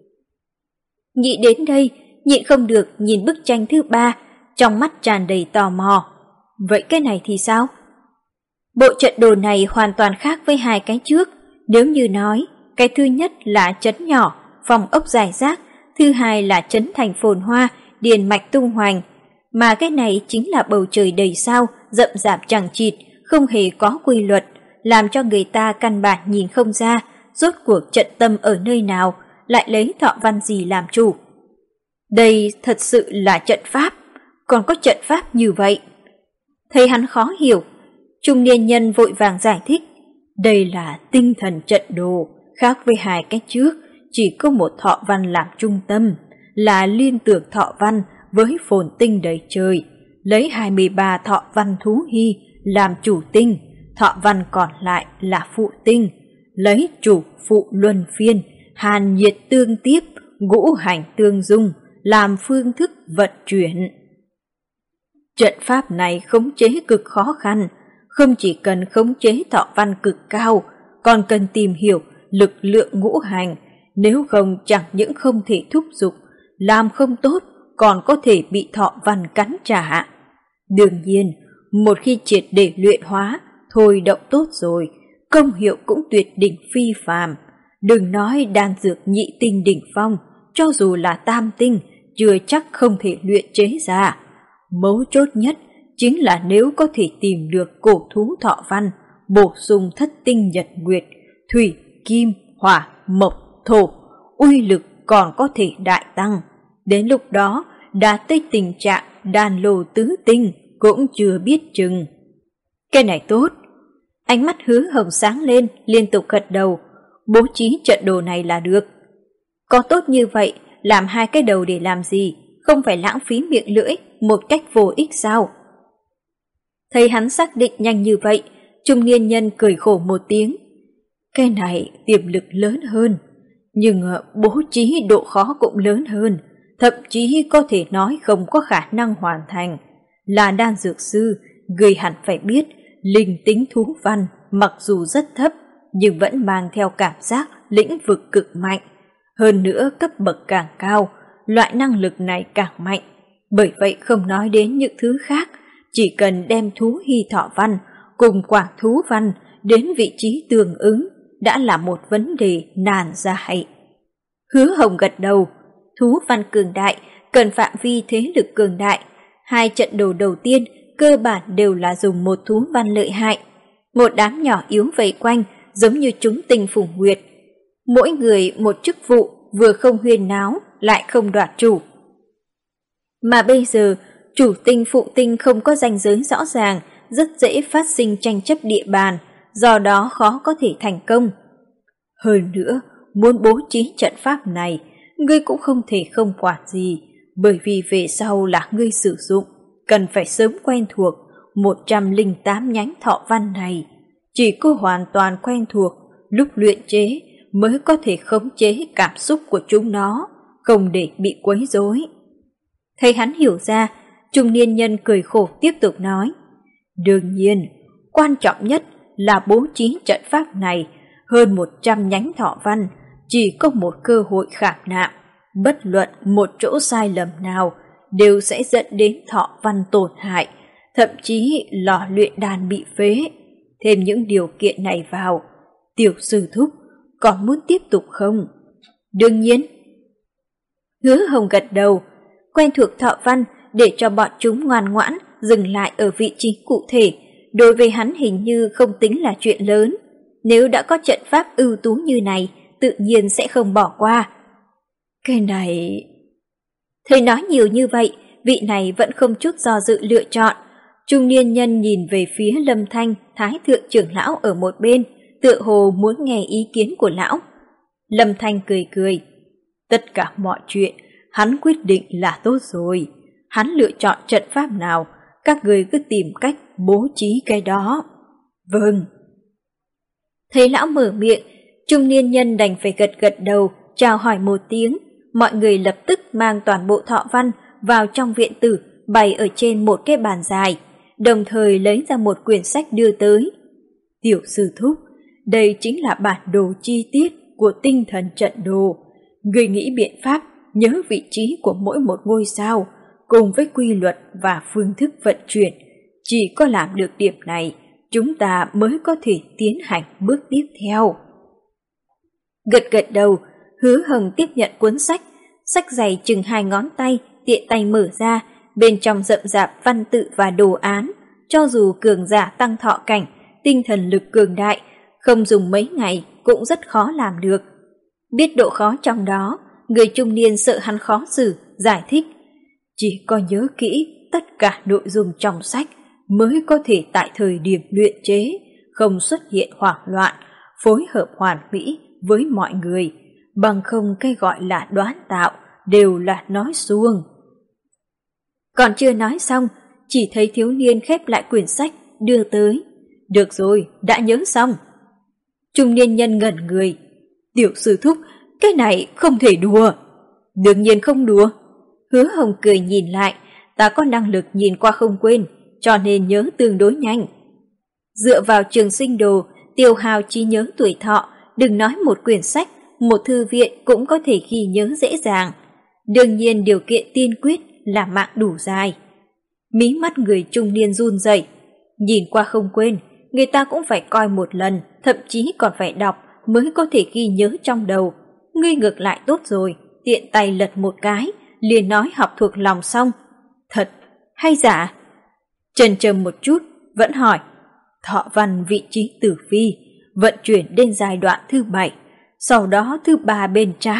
Nghĩ đến đây, nhịn không được nhìn bức tranh thứ ba, trong mắt tràn đầy tò mò. Vậy cái này thì sao? Bộ trận đồ này hoàn toàn khác với hai cái trước. Nếu như nói, cái thứ nhất là trấn nhỏ, phòng ốc dài rác, thứ hai là trấn thành phồn hoa, điền mạch tung hoành. Mà cái này chính là bầu trời đầy sao, rậm rạp chằng chịt, không hề có quy luật, làm cho người ta căn bản nhìn không ra rốt cuộc trận tâm ở nơi nào, lại lấy thọ văn gì làm chủ. Đây thật sự là trận pháp, còn có trận pháp như vậy. Thấy hắn khó hiểu, trung niên nhân vội vàng giải thích. Đây là tinh thần trận đồ, khác với hai cái trước, chỉ có một thọ văn làm trung tâm, là liên tưởng thọ văn với phồn tinh đầy trời, lấy hai mươi ba thọ văn thú hy làm chủ tinh, thọ văn còn lại là phụ tinh, lấy chủ phụ luân phiên, hàn nhiệt tương tiếp, ngũ hành tương dung, làm phương thức vận chuyển. Trận pháp này khống chế cực khó khăn, không chỉ cần khống chế thọ văn cực cao, còn cần tìm hiểu lực lượng ngũ hành, nếu không chẳng những không thể thúc giục, làm không tốt còn có thể bị thọ văn cắn trả. Đương nhiên, một khi triệt để luyện hóa, thôi động tốt rồi, công hiệu cũng tuyệt đỉnh phi phàm. Đừng nói đan dược nhị tinh đỉnh phong, cho dù là tam tinh, chưa chắc không thể luyện chế ra. Mấu chốt nhất chính là nếu có thể tìm được cổ thú thọ văn, bổ sung thất tinh nhật nguyệt, thủy, kim, hỏa, mộc, thổ, uy lực còn có thể đại tăng. Đến lúc đó, đạt tới tình trạng đàn lô tứ tinh cũng chưa biết chừng. Cái này tốt. Ánh mắt Hứa Hồng sáng lên, liên tục gật đầu. Bố trí trận đồ này là được. Có tốt như vậy, làm hai cái đầu để làm gì? Không phải lãng phí miệng lưỡi một cách vô ích sao? Thấy hắn xác định nhanh như vậy, trung niên nhân cười khổ một tiếng. Cái này tiềm lực lớn hơn, nhưng bố trí độ khó cũng lớn hơn, thậm chí có thể nói không có khả năng hoàn thành. Là đan dược sư, người hẳn phải biết, linh tính thú văn mặc dù rất thấp, nhưng vẫn mang theo cảm giác lĩnh vực cực mạnh. Hơn nữa cấp bậc càng cao, loại năng lực này càng mạnh. Bởi vậy không nói đến những thứ khác, chỉ cần đem thú hy thọ văn cùng quảng thú văn đến vị trí tương ứng đã là một vấn đề nan giải. Hứa Hồng gật đầu. Thú văn cường đại, cần phạm vi thế lực cường đại. Hai trận đồ đầu tiên cơ bản đều là dùng một thú văn lợi hại. Một đám nhỏ yếu vây quanh giống như chúng tinh phùng nguyệt. Mỗi người một chức vụ, vừa không huyên náo lại không đoạt chủ. Mà bây giờ chủ tinh phụ tinh không có ranh giới rõ ràng, rất dễ phát sinh tranh chấp địa bàn, do đó khó có thể thành công. Hơn nữa, muốn bố trí trận pháp này, ngươi cũng không thể không quản gì, bởi vì về sau là ngươi sử dụng, cần phải sớm quen thuộc một trăm lẻ tám nhánh thọ văn này. Chỉ có hoàn toàn quen thuộc, lúc luyện chế mới có thể khống chế cảm xúc của chúng nó, không để bị quấy rối. Thấy hắn hiểu ra, trung niên nhân cười khổ tiếp tục nói. Đương nhiên, quan trọng nhất là bố trí trận pháp này, hơn một trăm nhánh thọ văn, chỉ có một cơ hội khảm nạm, bất luận một chỗ sai lầm nào đều sẽ dẫn đến thọ văn tổn hại, thậm chí lò luyện đan bị phế. Thêm những điều kiện này vào, tiểu sư thúc còn muốn tiếp tục không? Đương nhiên. Hứa Hồng gật đầu, quen thuộc thọ văn để cho bọn chúng ngoan ngoãn dừng lại ở vị trí cụ thể, đối với hắn hình như không tính là chuyện lớn. Nếu đã có trận pháp ưu tú như này, tự nhiên sẽ không bỏ qua. Cái này... Thấy nói nhiều như vậy, vị này vẫn không chút do dự lựa chọn. Trung niên nhân nhìn về phía Lâm Thanh, Thái thượng trưởng lão ở một bên, tựa hồ muốn nghe ý kiến của lão. Lâm Thanh cười cười. Tất cả mọi chuyện, hắn quyết định là tốt rồi. Hắn lựa chọn trận pháp nào, các người cứ tìm cách bố trí cái đó. Vâng. Thấy lão mở miệng, trung niên nhân đành phải gật gật đầu, chào hỏi một tiếng. Mọi người lập tức mang toàn bộ thọ văn vào trong viện tử, bày ở trên một cái bàn dài, đồng thời lấy ra một quyển sách đưa tới. Tiểu sư thúc, đây chính là bản đồ chi tiết của tinh thần trận đồ. Người nghĩ biện pháp nhớ vị trí của mỗi một ngôi sao, cùng với quy luật và phương thức vận chuyển. Chỉ có làm được điểm này, chúng ta mới có thể tiến hành bước tiếp theo. Gật gật đầu, Hứa Hồng tiếp nhận cuốn sách, sách dày chừng hai ngón tay, tiện tay mở ra, bên trong rậm rạp văn tự và đồ án. Cho dù cường giả tăng thọ cảnh, tinh thần lực cường đại, không dùng mấy ngày cũng rất khó làm được. Biết độ khó trong đó, người trung niên sợ hắn khó xử, giải thích. Chỉ có nhớ kỹ tất cả nội dung trong sách mới có thể tại thời điểm luyện chế, không xuất hiện hoảng loạn, phối hợp hoàn mỹ với mọi người, bằng không cái gọi là đoán tạo đều là nói suông. Còn chưa nói xong, chỉ thấy thiếu niên khép lại quyển sách, đưa tới. Được rồi, đã nhớ xong. Trung niên nhân ngẩn người. Tiểu sư thúc, cái này không thể đùa. Đương nhiên không đùa. Hứa Hồng cười nhìn lại, ta có năng lực nhìn qua không quên, cho nên nhớ tương đối nhanh. Dựa vào trường sinh đồ, tiêu hao trí nhớ tuổi thọ, đừng nói một quyển sách, một thư viện cũng có thể ghi nhớ dễ dàng. Đương nhiên điều kiện tiên quyết là mạng đủ dài. Mí mắt người trung niên run rẩy, nhìn qua không quên, người ta cũng phải coi một lần, thậm chí còn phải đọc mới có thể ghi nhớ trong đầu. Ngươi ngược lại tốt rồi, tiện tay lật một cái, liền nói học thuộc lòng xong. Thật hay giả? Chần chừ một chút, vẫn hỏi. Thọ văn vị trí tử vi, vận chuyển đến giai đoạn thứ bảy, sau đó thứ ba bên trái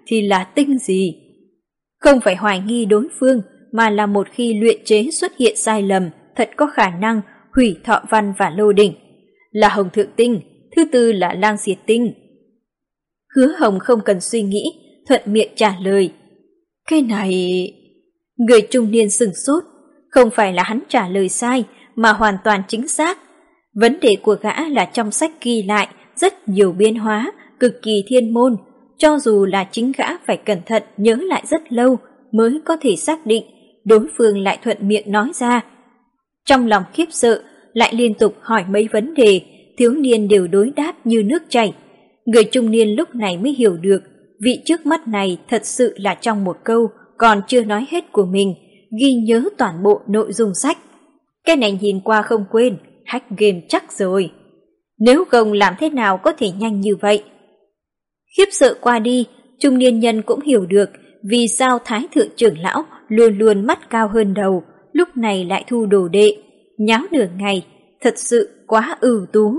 thì là tinh gì? Không phải hoài nghi đối phương, mà là một khi luyện chế xuất hiện sai lầm, thật có khả năng hủy Thọ Văn và Lô Đỉnh. Là Hồng Thượng Tinh, thứ tư là Lang Diệt Tinh. Hứa Hồng không cần suy nghĩ, thuận miệng trả lời. Cái này... Người trung niên sửng sốt, không phải là hắn trả lời sai, mà hoàn toàn chính xác. Vấn đề của gã là trong sách ghi lại rất nhiều biến hóa, cực kỳ thiên môn, cho dù là chính gã phải cẩn thận nhớ lại rất lâu mới có thể xác định, đối phương lại thuận miệng nói ra. Trong lòng khiếp sợ, lại liên tục hỏi mấy vấn đề, thiếu niên đều đối đáp như nước chảy. Người trung niên lúc này mới hiểu được, vị trước mắt này thật sự là trong một câu còn chưa nói hết của mình, ghi nhớ toàn bộ nội dung sách. Cái này nhìn qua không quên, hack game chắc rồi. Nếu không làm thế nào có thể nhanh như vậy? Khiếp sợ qua đi, trung niên nhân cũng hiểu được vì sao Thái Thượng trưởng lão luôn luôn mắt cao hơn đầu, lúc này lại thu đồ đệ, nháo nửa ngày, thật sự quá ưu tú.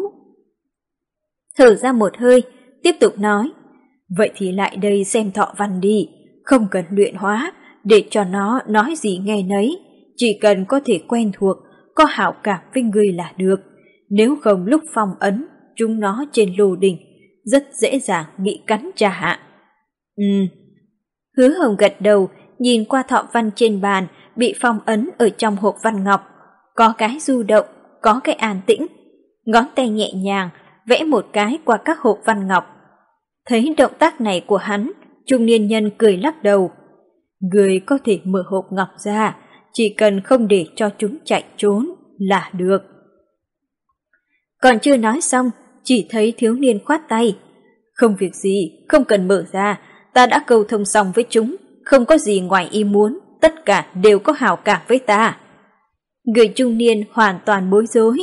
Thở ra một hơi, tiếp tục nói, vậy thì lại đây xem Thọ Văn đi, không cần luyện hóa, để cho nó nói gì nghe nấy, chỉ cần có thể quen thuộc, có hảo cảm với người là được, nếu không lúc phong ấn, chúng nó trên lô đỉnh, rất dễ dàng bị cắn trả hạ. Ừ. Hứa Hồng gật đầu, nhìn qua Thọ Văn trên bàn, bị phong ấn ở trong hộp văn ngọc, có cái du động, có cái an tĩnh, ngón tay nhẹ nhàng, vẽ một cái qua các hộp văn ngọc. Thấy động tác này của hắn, trung niên nhân cười lắc đầu. Người có thể mở hộp ngọc ra, chỉ cần không để cho chúng chạy trốn là được. Còn chưa nói xong, chỉ thấy thiếu niên khoát tay. Không việc gì, không cần mở ra, ta đã câu thông xong với chúng, không có gì ngoài ý muốn, tất cả đều có hảo cảm với ta. Người trung niên hoàn toàn bối rối.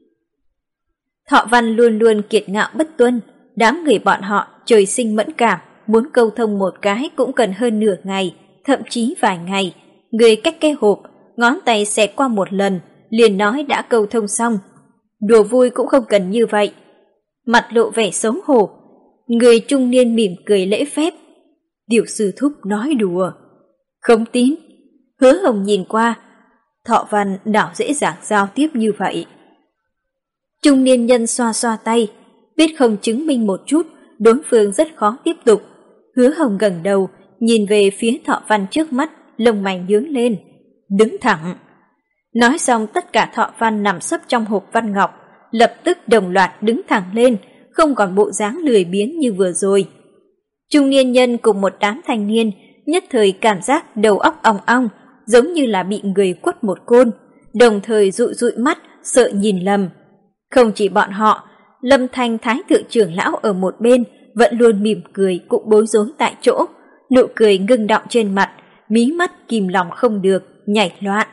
Thọ Văn luôn luôn kiệt ngạo bất tuân, đám người bọn họ trời sinh mẫn cảm, muốn câu thông một cái cũng cần hơn nửa ngày, thậm chí vài ngày. Người cách cái hộp, ngón tay xẹt qua một lần, liền nói đã câu thông xong. Đùa vui cũng không cần như vậy. Mặt lộ vẻ xấu hổ, người trung niên mỉm cười lễ phép. Tiểu sư thúc nói đùa. Không tin. Hứa Hồng nhìn qua, Thọ Văn nào dễ dàng giao tiếp như vậy. Trung niên nhân xoa xoa tay, biết không chứng minh một chút, đối phương rất khó tiếp tục. Hứa Hồng gần đầu, nhìn về phía Thọ Văn trước mắt, lông mày nhướng lên. Đứng thẳng. Nói xong tất cả Thọ Văn nằm sấp trong hộp văn ngọc, lập tức đồng loạt đứng thẳng lên, không còn bộ dáng lười biếng như vừa rồi. Trung niên nhân cùng một đám thanh niên nhất thời cảm giác đầu óc ong ong, giống như là bị người quất một côn, đồng thời dụi dụi mắt, sợ nhìn lầm. Không chỉ bọn họ, Lâm Thanh Thái Thượng trưởng lão ở một bên vẫn luôn mỉm cười cũng bối rối tại chỗ, nụ cười ngưng đọng trên mặt, mí mắt kìm lòng không được, nhảy loạn.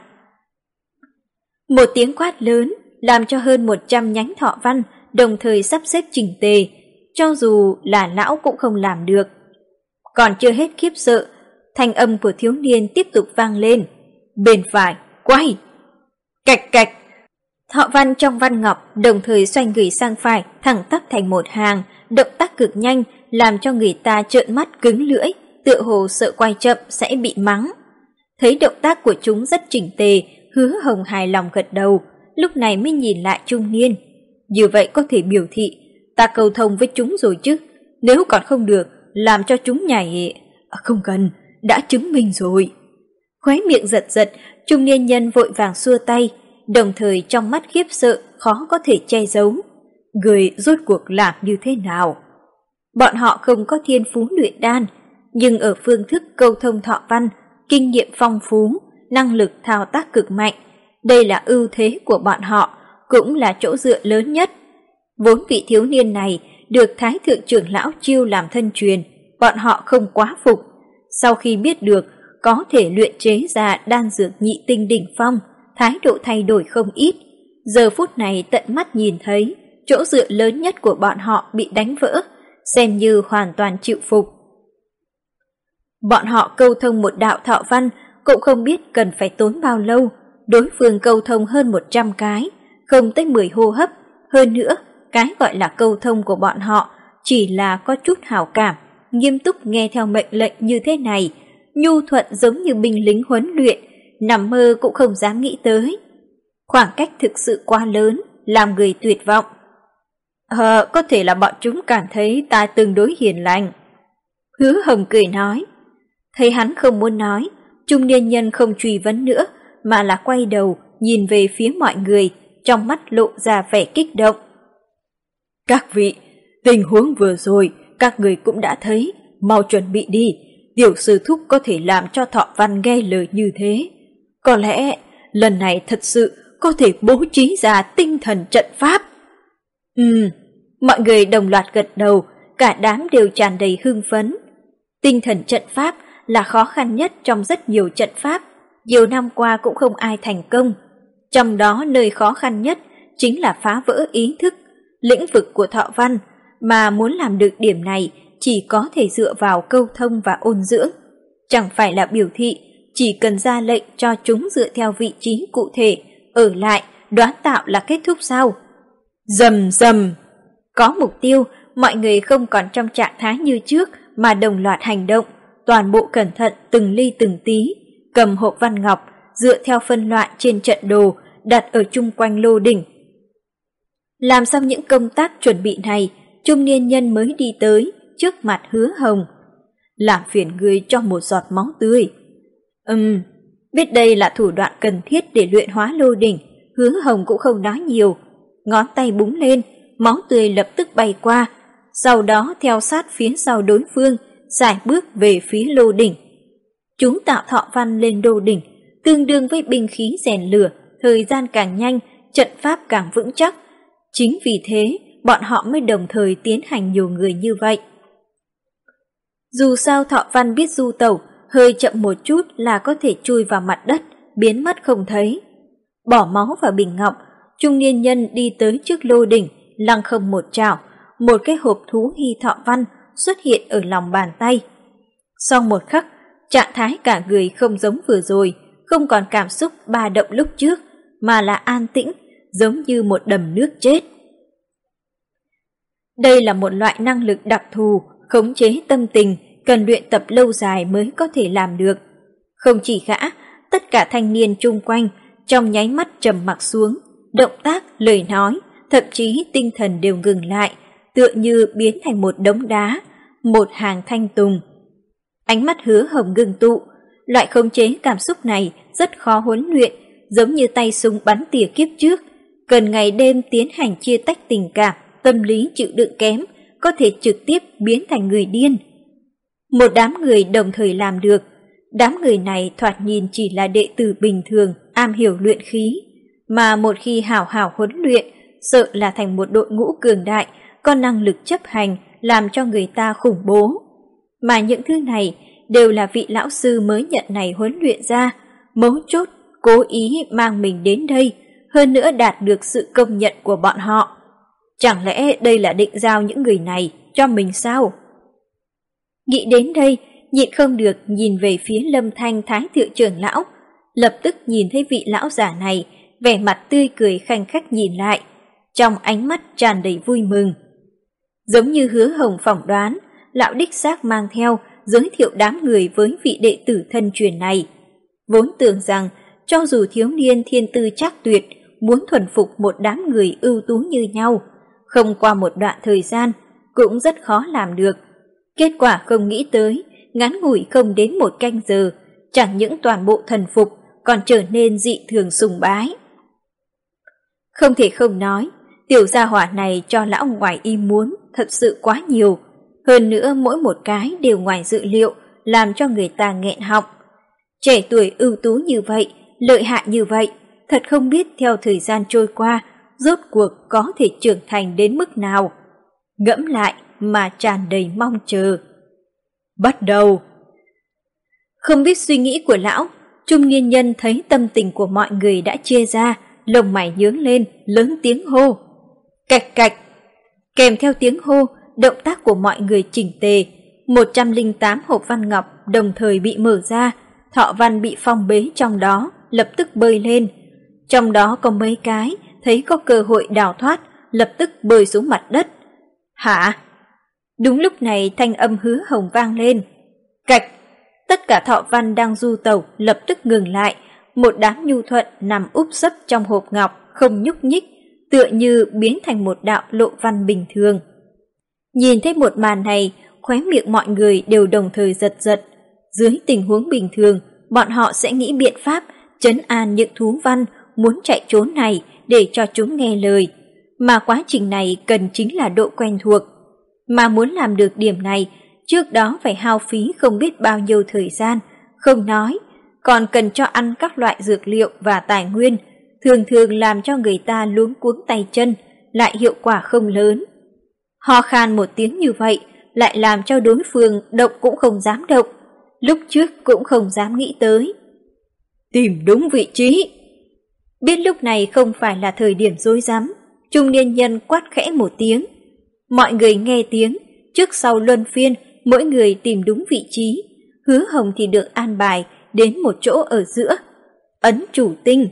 Một tiếng quát lớn làm cho hơn một trăm nhánh Thọ Văn đồng thời sắp xếp chỉnh tề, cho dù là lão cũng không làm được. Còn chưa hết khiếp sợ, thanh âm của thiếu niên tiếp tục vang lên. Bên phải, quay! Cạch cạch! Thọ Văn trong văn ngọc đồng thời xoay người sang phải, thẳng tắp thành một hàng, động tác cực nhanh, làm cho người ta trợn mắt cứng lưỡi, tựa hồ sợ quay chậm sẽ bị mắng. Thấy động tác của chúng rất chỉnh tề, Hứa Hồng hài lòng gật đầu, lúc này mới nhìn lại trung niên. Như vậy có thể biểu thị, ta cầu thông với chúng rồi chứ, nếu còn không được, làm cho chúng nhảy... À, không cần, đã chứng minh rồi. Khóe miệng giật giật, trung niên nhân vội vàng xua tay, đồng thời trong mắt khiếp sợ khó có thể che giấu. Người rốt cuộc làm như thế nào? Bọn họ không có thiên phú luyện đan, nhưng ở phương thức câu thông Thọ Văn, kinh nghiệm phong phú, năng lực thao tác cực mạnh. Đây là ưu thế của bọn họ, cũng là chỗ dựa lớn nhất. Vốn vị thiếu niên này được Thái Thượng trưởng lão chiêu làm thân truyền, bọn họ không quá phục. Sau khi biết được có thể luyện chế ra đan dược nhị tinh đỉnh phong, thái độ thay đổi không ít. Giờ phút này tận mắt nhìn thấy, chỗ dựa lớn nhất của bọn họ bị đánh vỡ, xem như hoàn toàn chịu phục. Bọn họ câu thông một đạo Thọ Văn cũng không biết cần phải tốn bao lâu, đối phương câu thông hơn một trăm cái, không tới mười hô hấp. Hơn nữa, cái gọi là câu thông của bọn họ chỉ là có chút hảo cảm, nghiêm túc nghe theo mệnh lệnh như thế này, nhu thuận giống như binh lính huấn luyện, nằm mơ cũng không dám nghĩ tới. Khoảng cách thực sự quá lớn, làm người tuyệt vọng. Ờ, có thể là bọn chúng cảm thấy ta tương đối hiền lành. Hứa Hồng cười nói. Thấy hắn không muốn nói, trung niên nhân không truy vấn nữa, mà là quay đầu, nhìn về phía mọi người, trong mắt lộ ra vẻ kích động. Các vị, tình huống vừa rồi, các người cũng đã thấy, mau chuẩn bị đi, tiểu sư thúc có thể làm cho Thọ Văn nghe lời như thế. Có lẽ, lần này thật sự có thể bố trí ra tinh thần trận pháp. Ừm, mọi người đồng loạt gật đầu, cả đám đều tràn đầy hưng phấn. Tinh thần trận pháp là khó khăn nhất trong rất nhiều trận pháp, nhiều năm qua cũng không ai thành công. Trong đó nơi khó khăn nhất chính là phá vỡ ý thức, lĩnh vực của Thọ Văn, mà muốn làm được điểm này chỉ có thể dựa vào câu thông và ôn dưỡng. Chẳng phải là biểu thị, chỉ cần ra lệnh cho chúng dựa theo vị trí cụ thể, ở lại, đoán tạo là kết thúc sao? Rầm rầm! Có mục tiêu, mọi người không còn trong trạng thái như trước mà đồng loạt hành động, toàn bộ cẩn thận từng ly từng tí, cầm hộp văn ngọc, dựa theo phân loại trên trận đồ, đặt ở chung quanh lô đỉnh. Làm xong những công tác chuẩn bị này, trung niên nhân mới đi tới, trước mặt Hứa Hồng. Làm phiền người cho một giọt máu tươi. Ừm, biết đây là thủ đoạn cần thiết để luyện hóa lô đỉnh, Hứa Hồng cũng không nói nhiều. Ngón tay búng lên, máu tươi lập tức bay qua, sau đó theo sát phía sau đối phương, sải bước về phía lô đỉnh. Chúng tạo Thọ Văn lên lô đỉnh, tương đương với binh khí rèn lửa, thời gian càng nhanh, trận pháp càng vững chắc. Chính vì thế, bọn họ mới đồng thời tiến hành nhiều người như vậy. Dù sao Thọ Văn biết du tẩu, hơi chậm một chút là có thể chui vào mặt đất, biến mất không thấy. Bỏ máu vào bình ngọc, trung niên nhân đi tới trước lô đỉnh, lăng không một chảo, một cái hộp thú hy Thọ Văn xuất hiện ở lòng bàn tay. Sau một khắc, trạng thái cả người không giống vừa rồi, không còn cảm xúc ba động lúc trước, mà là an tĩnh, giống như một đầm nước chết. Đây là một loại năng lực đặc thù, khống chế tâm tình, cần luyện tập lâu dài mới có thể làm được. Không chỉ gã, tất cả thanh niên chung quanh, trong nháy mắt trầm mặc xuống, động tác, lời nói, thậm chí tinh thần đều ngừng lại, tựa như biến thành một đống đá, một hàng thanh tùng. Ánh mắt Hứa Hồng ngưng tụ, loại khống chế cảm xúc này rất khó huấn luyện, giống như tay súng bắn tỉa kiếp trước, cần ngày đêm tiến hành chia tách tình cảm, tâm lý chịu đựng kém, có thể trực tiếp biến thành người điên. Một đám người đồng thời làm được, đám người này thoạt nhìn chỉ là đệ tử bình thường, am hiểu luyện khí, mà một khi hảo hảo huấn luyện, sợ là thành một đội ngũ cường đại, có năng lực chấp hành, làm cho người ta khủng bố. Mà những thứ này đều là vị lão sư mới nhận này huấn luyện ra, mấu chốt, cố ý mang mình đến đây, hơn nữa đạt được sự công nhận của bọn họ. Chẳng lẽ đây là định giao những người này cho mình sao? Nghĩ đến đây, nhịn không được nhìn về phía Lâm Thanh Thái Thượng trưởng lão, lập tức nhìn thấy vị lão giả này, vẻ mặt tươi cười khanh khách nhìn lại, trong ánh mắt tràn đầy vui mừng. Giống như Hứa Hồng phỏng đoán, lão đích xác mang theo giới thiệu đám người với vị đệ tử thân truyền này. Vốn tưởng rằng, cho dù thiếu niên thiên tư trác tuyệt, muốn thuần phục một đám người ưu tú như nhau, không qua một đoạn thời gian, cũng rất khó làm được. Kết quả không nghĩ tới, ngắn ngủi không đến một canh giờ, chẳng những toàn bộ thần phục, còn trở nên dị thường sùng bái. Không thể không nói, tiểu gia hỏa này cho lão ngoài ý muốn thật sự quá nhiều. Hơn nữa mỗi một cái đều ngoài dự liệu, làm cho người ta nghẹn họng. Trẻ tuổi ưu tú như vậy, lợi hại như vậy, thật không biết theo thời gian trôi qua, rốt cuộc có thể trưởng thành đến mức nào. Ngẫm lại mà tràn đầy mong chờ. Bắt đầu! Không biết suy nghĩ của lão, trung niên nhân thấy tâm tình của mọi người đã chia ra, lông mày nhướng lên, lớn tiếng hô. Cạch cạch! Kèm theo tiếng hô, động tác của mọi người chỉnh tề, một trăm lẻ tám hộp văn ngọc đồng thời bị mở ra, Thọ Văn bị phong bế trong đó, lập tức bơi lên. Trong đó có mấy cái, thấy có cơ hội đào thoát, lập tức bơi xuống mặt đất. Hả? Đúng lúc này thanh âm Hứa Hồng vang lên. Cạch! Tất cả thọ văn đang du tẩu lập tức ngừng lại. Một đám nhu thuận nằm úp sấp trong hộp ngọc, không nhúc nhích, tựa như biến thành một đạo lộ văn bình thường. Nhìn thấy một màn này, khóe miệng mọi người đều đồng thời giật giật. Dưới tình huống bình thường, bọn họ sẽ nghĩ biện pháp trấn an những thú văn muốn chạy trốn này để cho chúng nghe lời. Mà quá trình này cần chính là độ quen thuộc. Mà muốn làm được điểm này, trước đó phải hao phí không biết bao nhiêu thời gian, không nói, còn cần cho ăn các loại dược liệu và tài nguyên, thường thường làm cho người ta luống cuống tay chân, lại hiệu quả không lớn. Ho khan một tiếng như vậy, lại làm cho đối phương động cũng không dám động, lúc trước cũng không dám nghĩ tới. Tìm đúng vị trí. Biết lúc này không phải là thời điểm rối rắm, trung niên nhân quát khẽ một tiếng. Mọi người nghe tiếng, trước sau luân phiên, mỗi người tìm đúng vị trí. Hứa Hồng thì được an bài đến một chỗ ở giữa, ấn chủ tinh.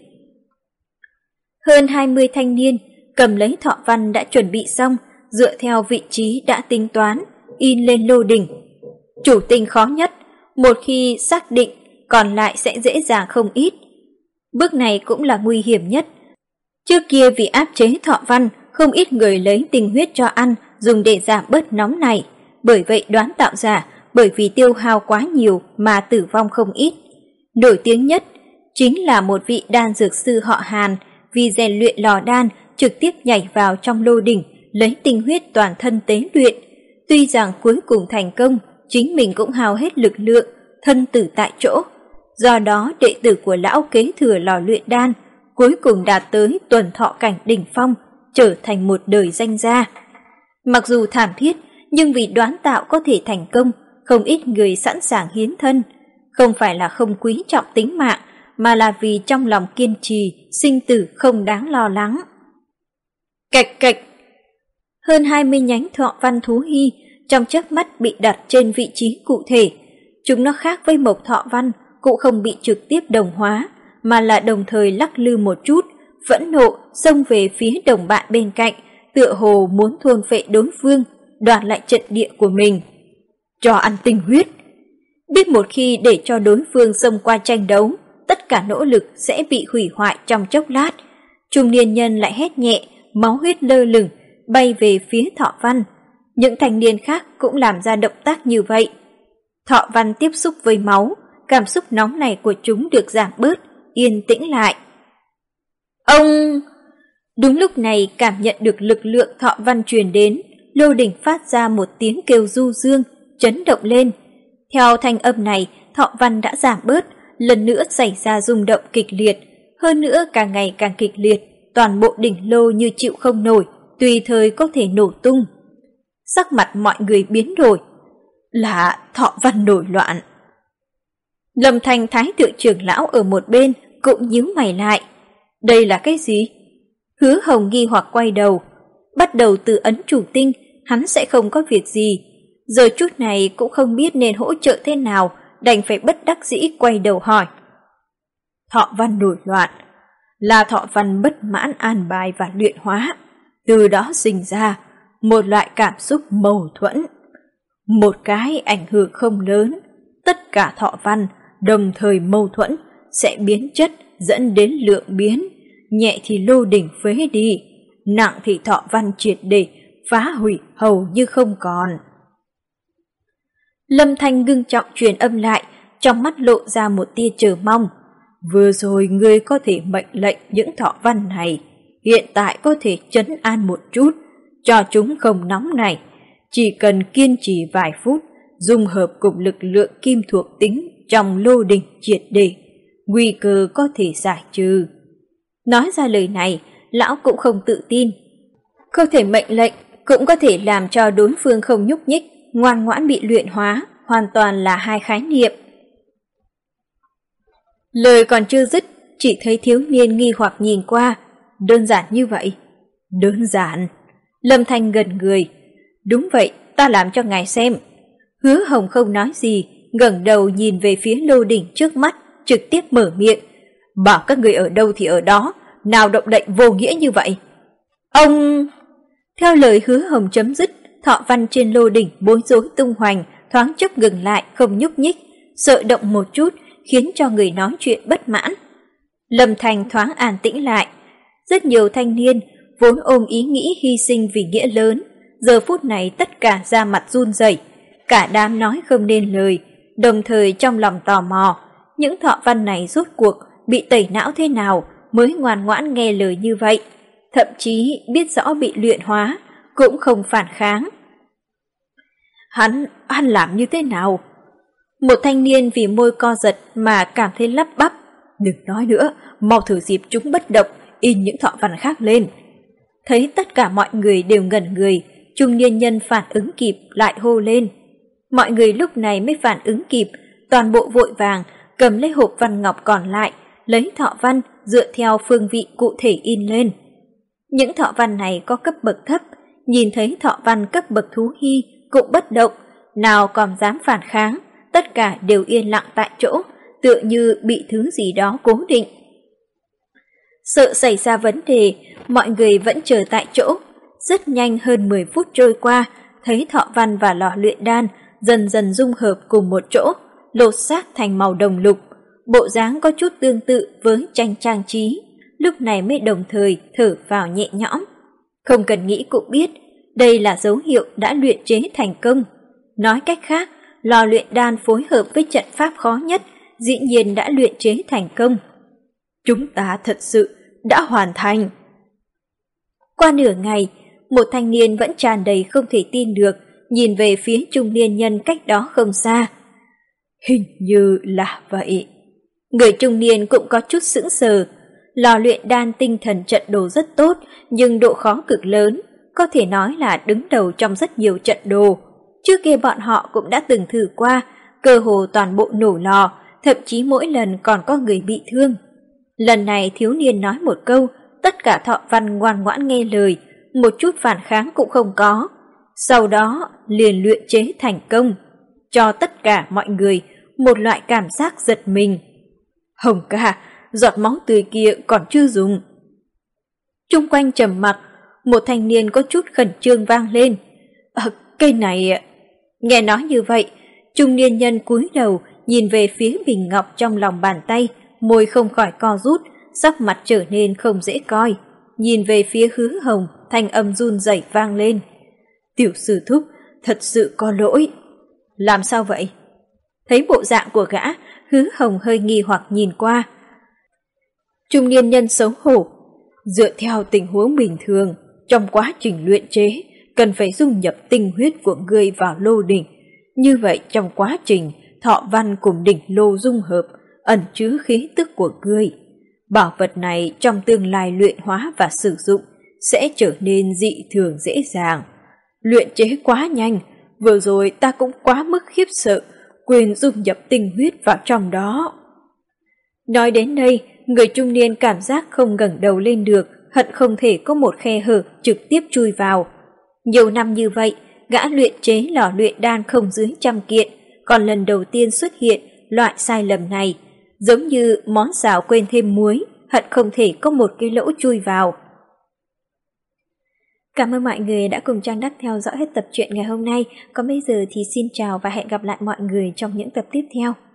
Hơn hai mươi thanh niên cầm lấy thọ văn đã chuẩn bị xong, dựa theo vị trí đã tính toán, in lên lô đỉnh. Chủ tinh khó nhất, một khi xác định, còn lại sẽ dễ dàng không ít. Bước này cũng là nguy hiểm nhất. Trước kia vì áp chế thọ văn, không ít người lấy tinh huyết cho ăn, dùng để giảm bớt nóng này. Bởi vậy đoán tạo giả, bởi vì tiêu hao quá nhiều mà tử vong không ít. Nổi tiếng nhất chính là một vị đan dược sư họ Hàn, vì rèn luyện lò đan, trực tiếp nhảy vào trong lô đỉnh, lấy tinh huyết toàn thân tế luyện. Tuy rằng cuối cùng thành công, chính mình cũng hao hết lực lượng, thân tử tại chỗ. Do đó đệ tử của lão kế thừa lò luyện đan, cuối cùng đạt tới tuần thọ cảnh đỉnh phong, trở thành một đời danh gia. Mặc dù thảm thiết, nhưng vì đoán tạo có thể thành công, không ít người sẵn sàng hiến thân. Không phải là không quý trọng tính mạng, mà là vì trong lòng kiên trì, sinh tử không đáng lo lắng. Cạch cạch! Hơn hai mươi nhánh thọ văn thú hy trong chớp mắt bị đặt trên vị trí cụ thể. Chúng nó khác với mộc thọ văn, cũng không bị trực tiếp đồng hóa, mà là đồng thời lắc lư một chút, phẫn nộ xông về phía đồng bạn bên cạnh, tựa hồ muốn thôn phệ đối phương, đoạt lại trận địa của mình. Cho ăn tinh huyết. Biết một khi để cho đối phương xông qua tranh đấu, tất cả nỗ lực sẽ bị hủy hoại trong chốc lát. Trung niên nhân lại hét nhẹ, máu huyết lơ lửng, bay về phía thọ văn. Những thanh niên khác cũng làm ra động tác như vậy. Thọ văn tiếp xúc với máu, cảm xúc nóng này của chúng được giảm bớt, yên tĩnh lại. Ông! Đúng lúc này cảm nhận được lực lượng thọ văn truyền đến, lô đỉnh phát ra một tiếng kêu du dương, chấn động lên. Theo thanh âm này, thọ văn đã giảm bớt, lần nữa xảy ra rung động kịch liệt, hơn nữa càng ngày càng kịch liệt, toàn bộ đỉnh lô như chịu không nổi, tùy thời có thể nổ tung. Sắc mặt mọi người biến đổi, là thọ văn nổi loạn. Lâm Thanh Thái Thượng trưởng lão ở một bên cũng nhíu mày lại. Đây là cái gì? Hứa Hồng nghi hoặc quay đầu. Bắt đầu từ ấn chủ tinh, hắn sẽ không có việc gì. Giờ chút này cũng không biết nên hỗ trợ thế nào, đành phải bất đắc dĩ quay đầu hỏi. Thọ văn nổi loạn, là thọ văn bất mãn an bài và luyện hóa. Từ đó sinh ra một loại cảm xúc mâu thuẫn. Một cái ảnh hưởng không lớn, tất cả thọ văn đồng thời mâu thuẫn sẽ biến chất dẫn đến lượng biến, nhẹ thì lô đỉnh phế đi, nặng thì thọ văn triệt để phá hủy hầu như không còn. Lâm Thanh ngưng trọng truyền âm lại, trong mắt lộ ra một tia chờ mong. Vừa rồi ngươi có thể mệnh lệnh những thọ văn này, hiện tại có thể trấn an một chút, cho chúng không nóng này. Chỉ cần kiên trì vài phút, dung hợp cùng lực lượng kim thuộc tính trong lô đỉnh triệt để, nguy cơ có thể giải trừ. Nói ra lời này, lão cũng không tự tin. Không thể mệnh lệnh, cũng có thể làm cho đối phương không nhúc nhích, ngoan ngoãn bị luyện hóa, hoàn toàn là hai khái niệm. Lời còn chưa dứt, chỉ thấy thiếu niên nghi hoặc nhìn qua. Đơn giản như vậy? Đơn giản. Lâm Thanh gần người. Đúng vậy, ta làm cho ngài xem. Hứa Hồng không nói gì, ngẩng đầu nhìn về phía lô đỉnh trước mắt, trực tiếp mở miệng. Bảo các người ở đâu thì ở đó, nào động đậy vô nghĩa như vậy. Ông... Theo lời Hứa Hồng chấm dứt, thọ văn trên lô đỉnh bối rối tung hoành, thoáng chốc ngừng lại không nhúc nhích, sợ động một chút khiến cho người nói chuyện bất mãn. Lâm Thành thoáng an tĩnh lại. Rất nhiều thanh niên vốn ôm ý nghĩ hy sinh vì nghĩa lớn, giờ phút này tất cả da mặt run rẩy, cả đám nói không nên lời, đồng thời trong lòng tò mò, những thọ văn này rốt cuộc bị tẩy não thế nào mới ngoan ngoãn nghe lời như vậy, thậm chí biết rõ bị luyện hóa, cũng không phản kháng. Hắn, hắn làm như thế nào? Một thanh niên vì môi co giật mà cảm thấy lắp bắp. Đừng nói nữa, mau thử dịp chúng bất động, in những thọ văn khác lên. Thấy tất cả mọi người đều ngẩn người, trung niên nhân phản ứng kịp lại hô lên. Mọi người lúc này mới phản ứng kịp, toàn bộ vội vàng cầm lấy hộp văn ngọc còn lại, lấy thọ văn dựa theo phương vị cụ thể in lên. Những thọ văn này có cấp bậc thấp, nhìn thấy thọ văn cấp bậc thú hy cũng bất động, nào còn dám phản kháng, tất cả đều yên lặng tại chỗ, tựa như bị thứ gì đó cố định. Sợ xảy ra vấn đề, mọi người vẫn chờ tại chỗ. Rất nhanh hơn mười phút trôi qua, thấy thọ văn và lò luyện đan dần dần dung hợp cùng một chỗ, lột xác thành màu đồng lục, bộ dáng có chút tương tự với tranh trang trí. Lúc này mới đồng thời thở vào nhẹ nhõm. Không cần nghĩ cũng biết, đây là dấu hiệu đã luyện chế thành công. Nói cách khác, lò luyện đan phối hợp với trận pháp khó nhất, dĩ nhiên đã luyện chế thành công. Chúng ta thật sự đã hoàn thành. Qua nửa ngày, một thanh niên vẫn tràn đầy không thể tin được, nhìn về phía trung niên nhân cách đó không xa. Hình như là vậy. Người trung niên cũng có chút sững sờ. Lò luyện đan tinh thần trận đồ rất tốt, nhưng độ khó cực lớn, có thể nói là đứng đầu trong rất nhiều trận đồ. Trước kia bọn họ cũng đã từng thử qua, cơ hồ toàn bộ nổ lò, thậm chí mỗi lần còn có người bị thương. Lần này thiếu niên nói một câu, tất cả thọ văn ngoan ngoãn nghe lời, một chút phản kháng cũng không có. Sau đó liền luyện chế thành công, cho tất cả mọi người một loại cảm giác giật mình. Hồng ca, giọt máu tươi kia còn chưa dùng. Chung quanh trầm mặc, một thanh niên có chút khẩn trương vang lên. À, cây này... Nghe nói như vậy, trung niên nhân cúi đầu nhìn về phía bình ngọc trong lòng bàn tay, môi không khỏi co rút, sắc mặt trở nên không dễ coi. Nhìn về phía Hứa Hồng, thanh âm run rẩy vang lên. Tiểu sư thúc, thật sự có lỗi. Làm sao vậy? Thấy bộ dạng của gã, Hứa Hồng hơi nghi hoặc nhìn qua. Trung niên nhân xấu hổ. Dựa theo tình huống bình thường, trong quá trình luyện chế, cần phải dung nhập tinh huyết của ngươi vào lô đỉnh. Như vậy trong quá trình, thọ văn cùng đỉnh lô dung hợp, ẩn chứa khí tức của ngươi. Bảo vật này trong tương lai luyện hóa và sử dụng sẽ trở nên dị thường dễ dàng. Luyện chế quá nhanh, vừa rồi ta cũng quá mức khiếp sợ, quên dung nhập tinh huyết vào trong đó. Nói đến đây, người trung niên cảm giác không ngẩng đầu lên được, hận không thể có một khe hở trực tiếp chui vào. Nhiều năm như vậy, gã luyện chế lò luyện đan không dưới trăm kiện, còn lần đầu tiên xuất hiện loại sai lầm này, giống như món xào quên thêm muối, hận không thể có một cái lỗ chui vào. Cảm ơn mọi người đã cùng Trang Đắc theo dõi hết tập truyện ngày hôm nay. Còn bây giờ thì xin chào và hẹn gặp lại mọi người trong những tập tiếp theo.